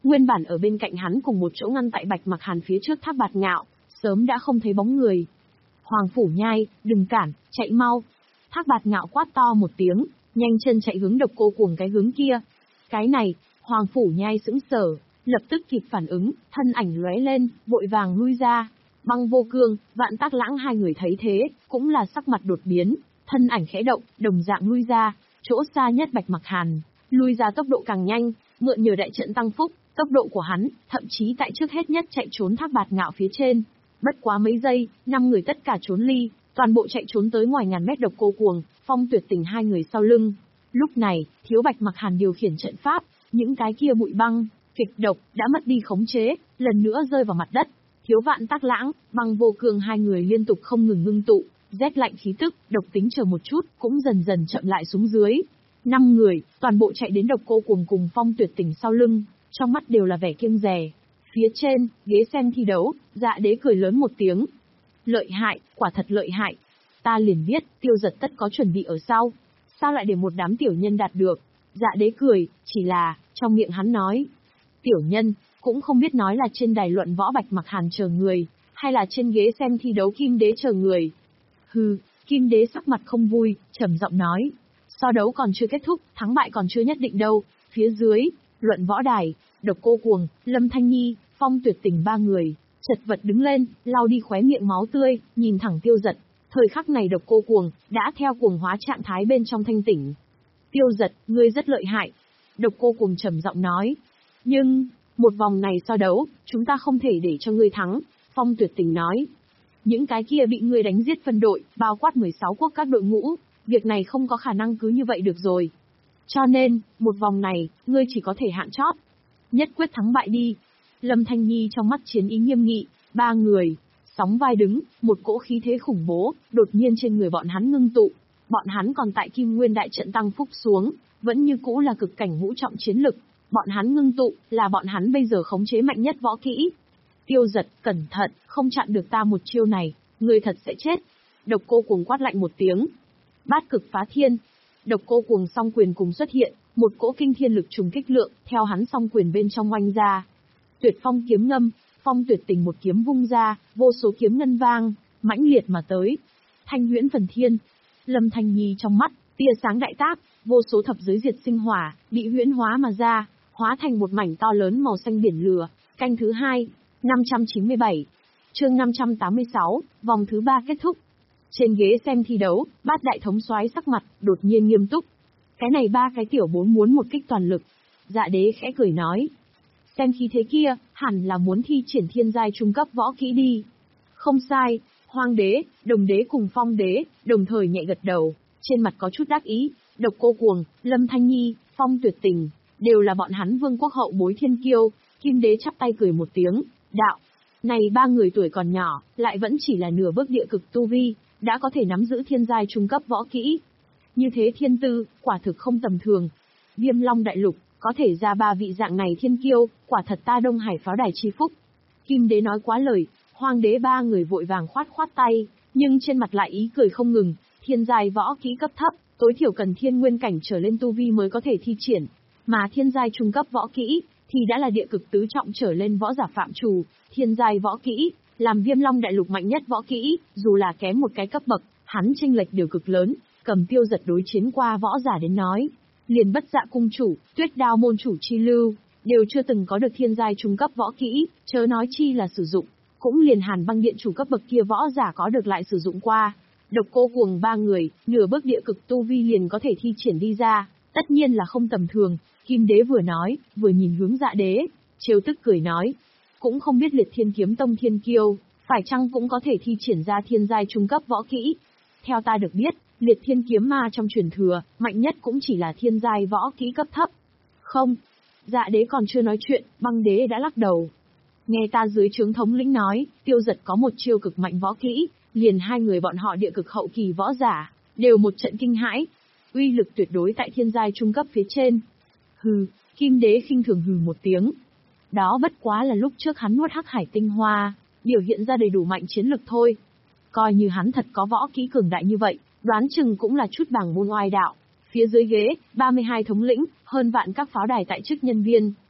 [SPEAKER 1] Nguyên bản ở bên cạnh hắn cùng một chỗ ngăn tại Bạch Mặc Hàn phía trước Thác Bạt Ngạo, sớm đã không thấy bóng người. Hoàng Phủ Nhai, đừng cản, chạy mau. Thác Bạt Ngạo quát to một tiếng, nhanh chân chạy hướng Độc Cô Cuồng cái hướng kia. Cái này, Hoàng Phủ Nhai sững sờ, lập tức kịp phản ứng, thân ảnh lóe lên, vội vàng lui ra. Băng Vô Cương, Vạn Tắc Lãng hai người thấy thế, cũng là sắc mặt đột biến, thân ảnh khẽ động, đồng dạng lui ra, chỗ xa nhất Bạch Mặc Hàn, lui ra tốc độ càng nhanh, mượn nhờ đại trận tăng phúc, tốc độ của hắn, thậm chí tại trước hết nhất chạy trốn Thác Bạt Ngạo phía trên. Bất quá mấy giây, năm người tất cả trốn ly, toàn bộ chạy trốn tới ngoài ngàn mét Độc Cô Cuồng, Phong Tuyệt Tình hai người sau lưng. Lúc này, thiếu Bạch Mặc Hàn điều khiển trận pháp, những cái kia bụi băng, kịch độc đã mất đi khống chế, lần nữa rơi vào mặt đất. Thiếu Vạn Tắc Lãng, Băng Vô Cương hai người liên tục không ngừng ngưng tụ, rét lạnh khí tức, độc tính chờ một chút, cũng dần dần chậm lại xuống dưới. Năm người, toàn bộ chạy đến Độc Cô Cuồng cùng Phong Tuyệt Tình sau lưng, trong mắt đều là vẻ kiêng dè. Phía trên, ghế xem thi đấu, Dạ Đế cười lớn một tiếng. Lợi hại, quả thật lợi hại. Ta liền biết, Tiêu Giật tất có chuẩn bị ở sau. Sao lại để một đám tiểu nhân đạt được? Dạ Đế cười, chỉ là, trong miệng hắn nói. Tiểu nhân, cũng không biết nói là trên đài luận võ Bạch Mặc Hàn chờ người, hay là trên ghế xem thi đấu Kim Đế chờ người. Hừ, Kim Đế sắc mặt không vui, trầm giọng nói. So đấu còn chưa kết thúc, thắng bại còn chưa nhất định đâu. Phía dưới, luận võ đài, Độc Cô Cuồng, Lâm Thanh Nhi, Phong Tuyệt Tình ba người, chật vật đứng lên, lau đi khóe miệng máu tươi, nhìn thẳng Tiêu Giật. Thời khắc này Độc Cô Cuồng đã theo cuồng hóa trạng thái bên trong thanh tỉnh. Tiêu Giật, ngươi rất lợi hại. Độc Cô Cuồng trầm giọng nói. Nhưng, một vòng này so đấu, chúng ta không thể để cho ngươi thắng, Phong Tuyệt Tình nói. Những cái kia bị ngươi đánh giết phân đội, bao quát mười sáu quốc các đội ngũ, việc này không có khả năng cứ như vậy được rồi. Cho nên, một vòng này, ngươi chỉ có thể hạn chót. Nhất quyết thắng bại đi. Lâm Thanh Nhi trong mắt chiến ý nghiêm nghị, ba người, sóng vai đứng, một cỗ khí thế khủng bố, đột nhiên trên người bọn hắn ngưng tụ. Bọn hắn còn tại Kim Nguyên đại trận tăng phúc xuống, vẫn như cũ là cực cảnh ngũ trọng chiến lực. Bọn hắn ngưng tụ, là bọn hắn bây giờ khống chế mạnh nhất võ kỹ. Tiêu Giật, cẩn thận, không chặn được ta một chiêu này, ngươi thật sẽ chết. Độc Cô Cuồng quát lạnh một tiếng. Bát Cực Phá Thiên. Độc Cô Cuồng song quyền cùng xuất hiện, một cỗ kinh thiên lực trùng kích lượng, theo hắn song quyền bên trong oanh ra. Tuyệt Phong kiếm ngâm, Phong Tuyệt Tình một kiếm vung ra, vô số kiếm ngân vang, mãnh liệt mà tới. Thanh Huyễn Phần Thiên. Lâm Thanh Nhi trong mắt, tia sáng đại tác, vô số thập giới diệt sinh hỏa, bị huyễn hóa mà ra, hóa thành một mảnh to lớn màu xanh biển lửa. Canh thứ hai, năm trăm chín mươi bảy. Chương năm trăm tám mươi sáu, vòng thứ ba kết thúc. Trên ghế xem thi đấu, Bát đại thống soái sắc mặt đột nhiên nghiêm túc. Cái này ba cái tiểu bốn muốn một kích toàn lực. Dạ Đế khẽ cười nói. Xem khí thế kia, hẳn là muốn thi triển thiên giai trung cấp võ kỹ đi. Không sai, Hoang Đế, Đồng Đế cùng Phong Đế, đồng thời nhẹ gật đầu, trên mặt có chút đắc ý. Độc Cô Cuồng, Lâm Thanh Nhi, Phong Tuyệt Tình, đều là bọn hắn vương quốc hậu bối thiên kiêu. Kim Đế chắp tay cười một tiếng, đạo. Này ba người tuổi còn nhỏ, lại vẫn chỉ là nửa bước địa cực tu vi, đã có thể nắm giữ thiên giai trung cấp võ kỹ. Như thế thiên tư, quả thực không tầm thường. Viêm Long Đại Lục, có thể ra ba vị dạng này thiên kiêu, quả thật ta Đông Hải pháo đài chi phúc. Kim Đế nói quá lời, Hoang Đế ba người vội vàng khoát khoát tay, nhưng trên mặt lại ý cười không ngừng. Thiên giai võ kỹ cấp thấp, tối thiểu cần thiên nguyên cảnh trở lên tu vi mới có thể thi triển, mà thiên giai trung cấp võ kỹ thì đã là địa cực tứ trọng trở lên võ giả phạm trù. Thiên giai võ kỹ, làm Viêm Long Đại Lục mạnh nhất võ kỹ, dù là kém một cái cấp bậc, hắn chênh lệch đều cực lớn. Cầm Tiêu Giật đối chiến qua võ giả đến nói, liền Bất Dạ cung chủ, Tuyết Đao môn chủ chi lưu, đều chưa từng có được thiên giai trung cấp võ kỹ, chớ nói chi là sử dụng. Cũng liền Hàn Băng Điện chủ cấp bậc kia võ giả có được lại sử dụng qua. Độc Cô Cuồng ba người, nửa bước địa cực tu vi liền có thể thi triển đi ra, tất nhiên là không tầm thường. Kim Đế vừa nói, vừa nhìn hướng Dạ Đế, trêu tức cười nói, cũng không biết Liệt Thiên Kiếm Tông thiên kiêu, phải chăng cũng có thể thi triển ra thiên giai trung cấp võ kỹ. Theo ta được biết, Liệt Thiên Kiếm Ma trong truyền thừa, mạnh nhất cũng chỉ là thiên giai võ kỹ cấp thấp. Không, Dạ Đế còn chưa nói chuyện, Băng Đế đã lắc đầu. Nghe ta dưới trướng thống lĩnh nói, Tiêu Giật có một chiêu cực mạnh võ kỹ, liền hai người bọn họ địa cực hậu kỳ võ giả, đều một trận kinh hãi. Uy lực tuyệt đối tại thiên giai trung cấp phía trên. Hừ, Kim Đế khinh thường hừ một tiếng. Đó bất quá là lúc trước hắn nuốt hắc hải tinh hoa, biểu hiện ra đầy đủ mạnh chiến lực thôi. Coi như hắn thật có võ kỹ cường đại như vậy, đoán chừng cũng là chút bảng môn oai đạo. Phía dưới ghế, ba mươi hai thống lĩnh, hơn vạn các pháo đài tại chức nhân viên,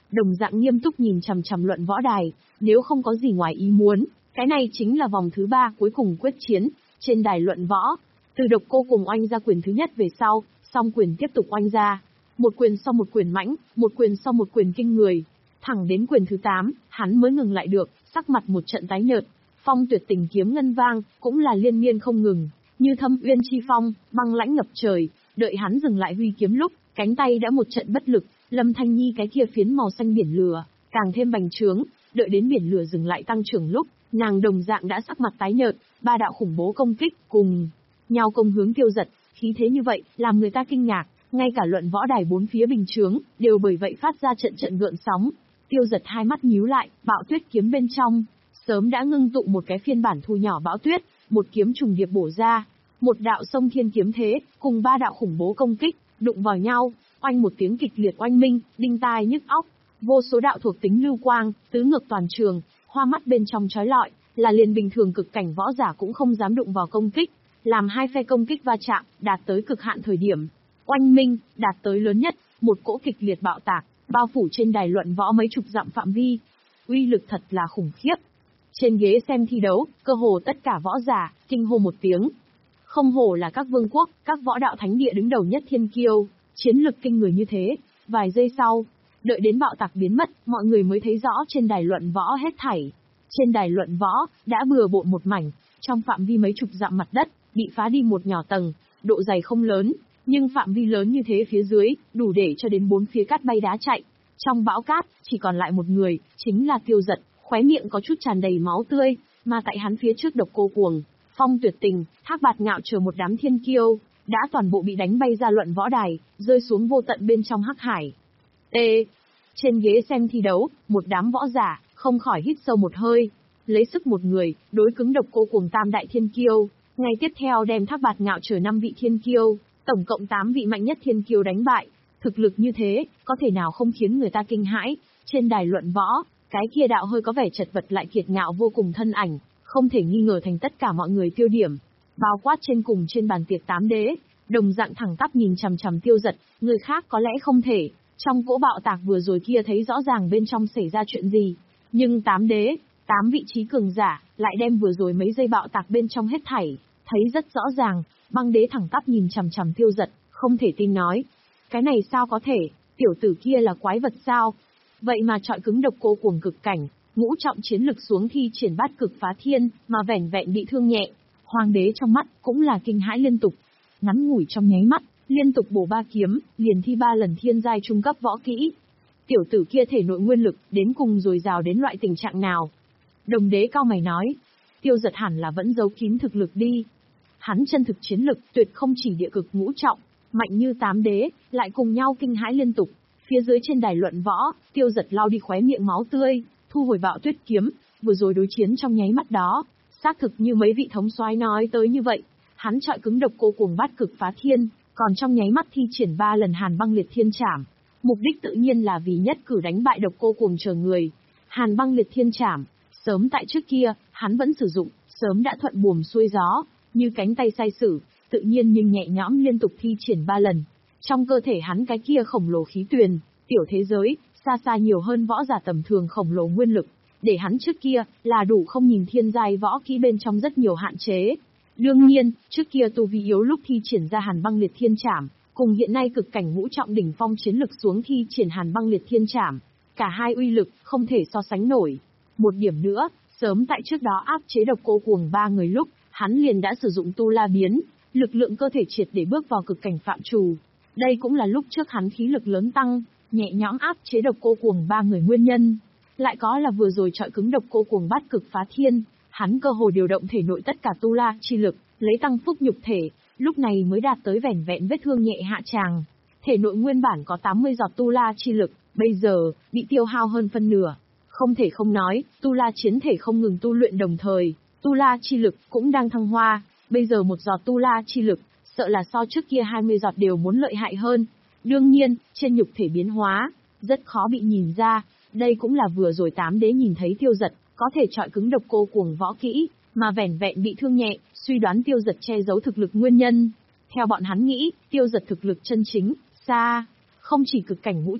[SPEAKER 1] đồng dạng nghiêm túc nhìn chằm chằm luận võ đài, nếu không có gì ngoài ý muốn, cái này chính là vòng thứ ba cuối cùng quyết chiến, trên đài luận võ. Từ Độc Cô cùng oanh ra quyền thứ nhất về sau, song quyền tiếp tục oanh ra. Một quyền sau một quyền mãnh, một quyền sau một quyền kinh người. Thẳng đến quyền thứ tám, hắn mới ngừng lại được, sắc mặt một trận tái nhợt. Phong tuyệt tình kiếm ngân vang, cũng là liên miên không ngừng, như thâm uyên chi phong, băng lãnh ngập trời. Đợi hắn dừng lại huy kiếm lúc, cánh tay đã một trận bất lực, Lâm Thanh Nhi cái kia phiến màu xanh biển lửa, càng thêm bành trướng. Đợi đến biển lửa dừng lại tăng trưởng lúc, nàng đồng dạng đã sắc mặt tái nhợt, ba đạo khủng bố công kích cùng nhau công hướng Tiêu Dật, khí thế như vậy, làm người ta kinh ngạc, ngay cả luận võ đài bốn phía bình chướng, đều bởi vậy phát ra trận trận gợn sóng. Tiêu Dật hai mắt nhíu lại, Bạo Tuyết kiếm bên trong, sớm đã ngưng tụ một cái phiên bản thu nhỏ Bão Tuyết, một kiếm trùng điệp bổ ra, một đạo sông thiên kiếm thế, cùng ba đạo khủng bố công kích, đụng vào nhau, oanh một tiếng kịch liệt oanh minh, đinh tai nhức óc, vô số đạo thuộc tính lưu quang, tứ ngược toàn trường, hoa mắt bên trong chói lọi, là liền bình thường cực cảnh võ giả cũng không dám đụng vào công kích, làm hai phe công kích va chạm, đạt tới cực hạn thời điểm. Oanh minh, đạt tới lớn nhất, một cỗ kịch liệt bạo tạc, bao phủ trên đài luận võ mấy chục dặm phạm vi. Uy lực thật là khủng khiếp. Trên ghế xem thi đấu, cơ hồ tất cả võ giả, kinh hô một tiếng. Không hổ là các vương quốc, các võ đạo thánh địa đứng đầu nhất thiên kiêu, chiến lực kinh người như thế. Vài giây sau, đợi đến bạo tạc biến mất, mọi người mới thấy rõ trên đài luận võ hết thảy. Trên đài luận võ, đã bừa bộn một mảnh, trong phạm vi mấy chục dặm mặt đất, bị phá đi một nhỏ tầng, độ dày không lớn, nhưng phạm vi lớn như thế phía dưới, đủ để cho đến bốn phía cát bay đá chạy. Trong bão cát, chỉ còn lại một người, chính là Tiêu Dật, khóe miệng có chút tràn đầy máu tươi, mà tại hắn phía trước Độc Cô Cuồng, Phong Tuyệt Tình, Thác Bạt Ngạo chờ một đám thiên kiêu, đã toàn bộ bị đánh bay ra luận võ đài, rơi xuống vô tận bên trong hắc hải. T. Trên ghế xem thi đấu, một đám võ giả, không khỏi hít sâu một hơi, lấy sức một người, đối cứng Độc Cô Cuồng tam đại thiên kiêu, ngày tiếp theo đem Thác Bạt Ngạo chờ năm vị thiên kiêu, tổng cộng tám vị mạnh nhất thiên kiêu đánh bại. Thực lực như thế, có thể nào không khiến người ta kinh hãi. Trên đài luận võ, cái kia đạo hơi có vẻ chật vật lại kiệt ngạo vô cùng thân ảnh, không thể nghi ngờ thành tất cả mọi người tiêu điểm. Bao quát trên cùng trên bàn tiệc tám đế, đồng dạng thẳng tắp nhìn chằm chằm Tiêu Dật, người khác có lẽ không thể. Trong cỗ bạo tạc vừa rồi kia thấy rõ ràng bên trong xảy ra chuyện gì. Nhưng tám đế, tám vị trí cường giả, lại đem vừa rồi mấy giây bạo tạc bên trong hết thảy, thấy rất rõ ràng. Băng đế thẳng tắp nhìn chằm chằm Tiêu Dật, không thể tin nói. Cái này sao có thể, tiểu tử kia là quái vật sao? Vậy mà trọi cứng Độc Cô Cuồng cực cảnh, ngũ trọng chiến lực xuống thi triển bát cực phá thiên, mà vẻn vẹn bị thương nhẹ. Hoàng đế trong mắt, cũng là kinh hãi liên tục. Ngắn ngủi trong nháy mắt, liên tục bổ ba kiếm, liền thi ba lần thiên giai trung cấp võ kỹ. Tiểu tử kia thể nội nguyên lực, đến cùng dồi dào đến loại tình trạng nào? Đồng đế cao mày nói, Tiêu Dật hẳn là vẫn giấu kín thực lực đi. Hắn chân thực chiến lực, tuyệt không chỉ địa cực ngũ trọng, mạnh như tám đế, lại cùng nhau kinh hãi liên tục. Phía dưới trên đài luận võ, Tiêu Dật lau đi khóe miệng máu tươi, thu hồi Bạo Tuyết kiếm, vừa rồi đối chiến trong nháy mắt đó, xác thực như mấy vị thống soái nói tới như vậy, hắn trọi cứng Độc Cô Cuồng bát cực phá thiên, còn trong nháy mắt thi triển ba lần Hàn Băng Liệt Thiên Trảm, mục đích tự nhiên là vì nhất cử đánh bại Độc Cô Cuồng chờ người. Hàn Băng Liệt Thiên Trảm, sớm tại trước kia, hắn vẫn sử dụng, sớm đã thuận buồm xuôi gió, như cánh tay sai sử, tự nhiên nhưng nhẹ nhõm liên tục thi triển ba lần. Trong cơ thể hắn cái kia khổng lồ khí tuyền, tiểu thế giới, xa xa nhiều hơn võ giả tầm thường khổng lồ nguyên lực, để hắn trước kia là đủ không nhìn thiên giai võ kỹ bên trong rất nhiều hạn chế. Đương nhiên, trước kia tu vi yếu lúc thi triển ra Hàn Băng Liệt Thiên Trảm, cùng hiện nay cực cảnh ngũ trọng đỉnh phong chiến lực xuống thi triển Hàn Băng Liệt Thiên Trảm, cả hai uy lực không thể so sánh nổi. Một điểm nữa, sớm tại trước đó áp chế Độc Cô Cuồng ba người lúc, hắn liền đã sử dụng tu la biến, lực lượng cơ thể triệt để bước vào cực cảnh phạm trù. Đây cũng là lúc trước hắn khí lực lớn tăng, nhẹ nhõm áp chế Độc Cô Cuồng ba người nguyên nhân. Lại có là vừa rồi trọi cứng Độc Cô Cuồng bát cực phá thiên, hắn cơ hồ điều động thể nội tất cả tu la chi lực, lấy tăng phúc nhục thể, lúc này mới đạt tới vẻn vẹn vết thương nhẹ hạ tràng. Thể nội nguyên bản có tám mươi giọt tu la chi lực, bây giờ bị tiêu hao hơn phân nửa. Không thể không nói, tu la chiến thể không ngừng tu luyện đồng thời, tu la chi lực cũng đang thăng hoa, bây giờ một giọt tu la chi lực, sợ là so trước kia hai mươi giọt đều muốn lợi hại hơn. Đương nhiên, trên nhục thể biến hóa, rất khó bị nhìn ra, đây cũng là vừa rồi tám đế nhìn thấy Tiêu Dật, có thể trọi cứng Độc Cô Cuồng võ kỹ, mà vẻn vẹn bị thương nhẹ, suy đoán Tiêu Dật che giấu thực lực nguyên nhân. Theo bọn hắn nghĩ, Tiêu Dật thực lực chân chính, xa, không chỉ cực cảnh ngũ trọng,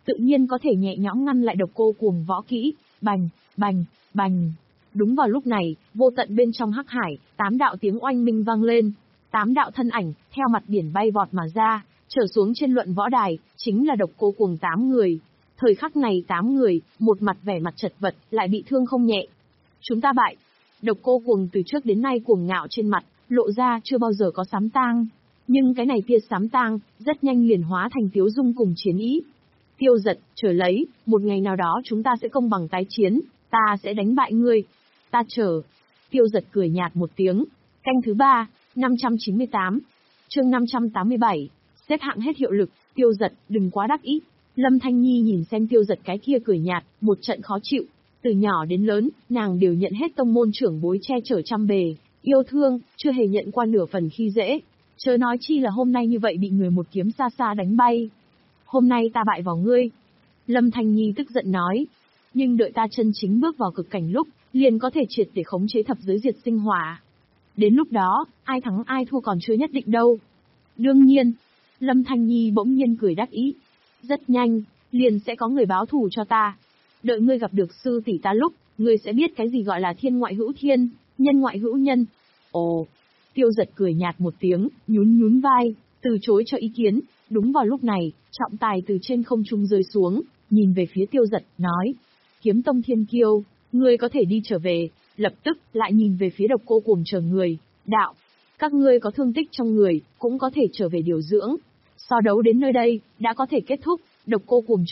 [SPEAKER 1] tự nhiên có thể nhẹ nhõm ngăn lại độc cô cuồng võ kỹ. Bành, bành, bành. Đúng vào lúc này, vô tận bên trong hắc hải, tám đạo tiếng oanh minh vang lên. Tám đạo thân ảnh, theo mặt biển bay vọt mà ra, trở xuống trên luận võ đài, chính là độc cô cuồng tám người. Thời khắc này tám người, một mặt vẻ mặt chật vật, lại bị thương không nhẹ. Chúng ta bại. Độc cô cuồng từ trước đến nay cuồng ngạo trên mặt, lộ ra chưa bao giờ có sám tang. Nhưng cái này tia sám tang, rất nhanh liền hóa thành tiếu dung cùng chiến ý. Tiêu Giật, chờ lấy, một ngày nào đó chúng ta sẽ công bằng tái chiến, ta sẽ đánh bại ngươi. Ta chờ. Tiêu Giật cười nhạt một tiếng. Canh thứ ba, năm trăm chín mươi tám. Chương năm trăm tám mươi bảy. Xếp hạng hết hiệu lực, Tiêu Giật, đừng quá đắc ý. Lâm Thanh Nhi nhìn xem Tiêu Giật cái kia cười nhạt, một trận khó chịu. Từ nhỏ đến lớn, nàng đều nhận hết tông môn trưởng bối che chở chăm bề, yêu thương, chưa hề nhận qua nửa phần khi dễ. Chớ nói chi là hôm nay như vậy bị người một kiếm xa xa đánh bay. Hôm nay ta bại vào ngươi. Lâm Thanh Nhi tức giận nói. Nhưng đợi ta chân chính bước vào cực cảnh lúc, liền có thể triệt để khống chế thập giới diệt sinh hỏa. Đến lúc đó, ai thắng ai thua còn chưa nhất định đâu. Đương nhiên. Lâm Thanh Nhi bỗng nhiên cười đắc ý. Rất nhanh, liền sẽ có người báo thù cho ta. Đợi ngươi gặp được sư tỷ ta lúc, ngươi sẽ biết cái gì gọi là thiên ngoại hữu thiên, nhân ngoại hữu nhân. Ồ. Tiêu Giật cười nhạt một tiếng, nhún nhún vai, từ chối cho ý kiến. Đúng vào lúc này, trọng tài từ trên không trung rơi xuống, nhìn về phía Tiêu Giật, nói. Kiếm tông thiên kiêu, ngươi có thể đi trở về. Lập tức, lại nhìn về phía độc cô cuồng chờ người. Đạo, các ngươi có thương tích trong người, cũng có thể trở về điều dưỡng. So đấu đến nơi đây, đã có thể kết thúc. Độc cô cuồng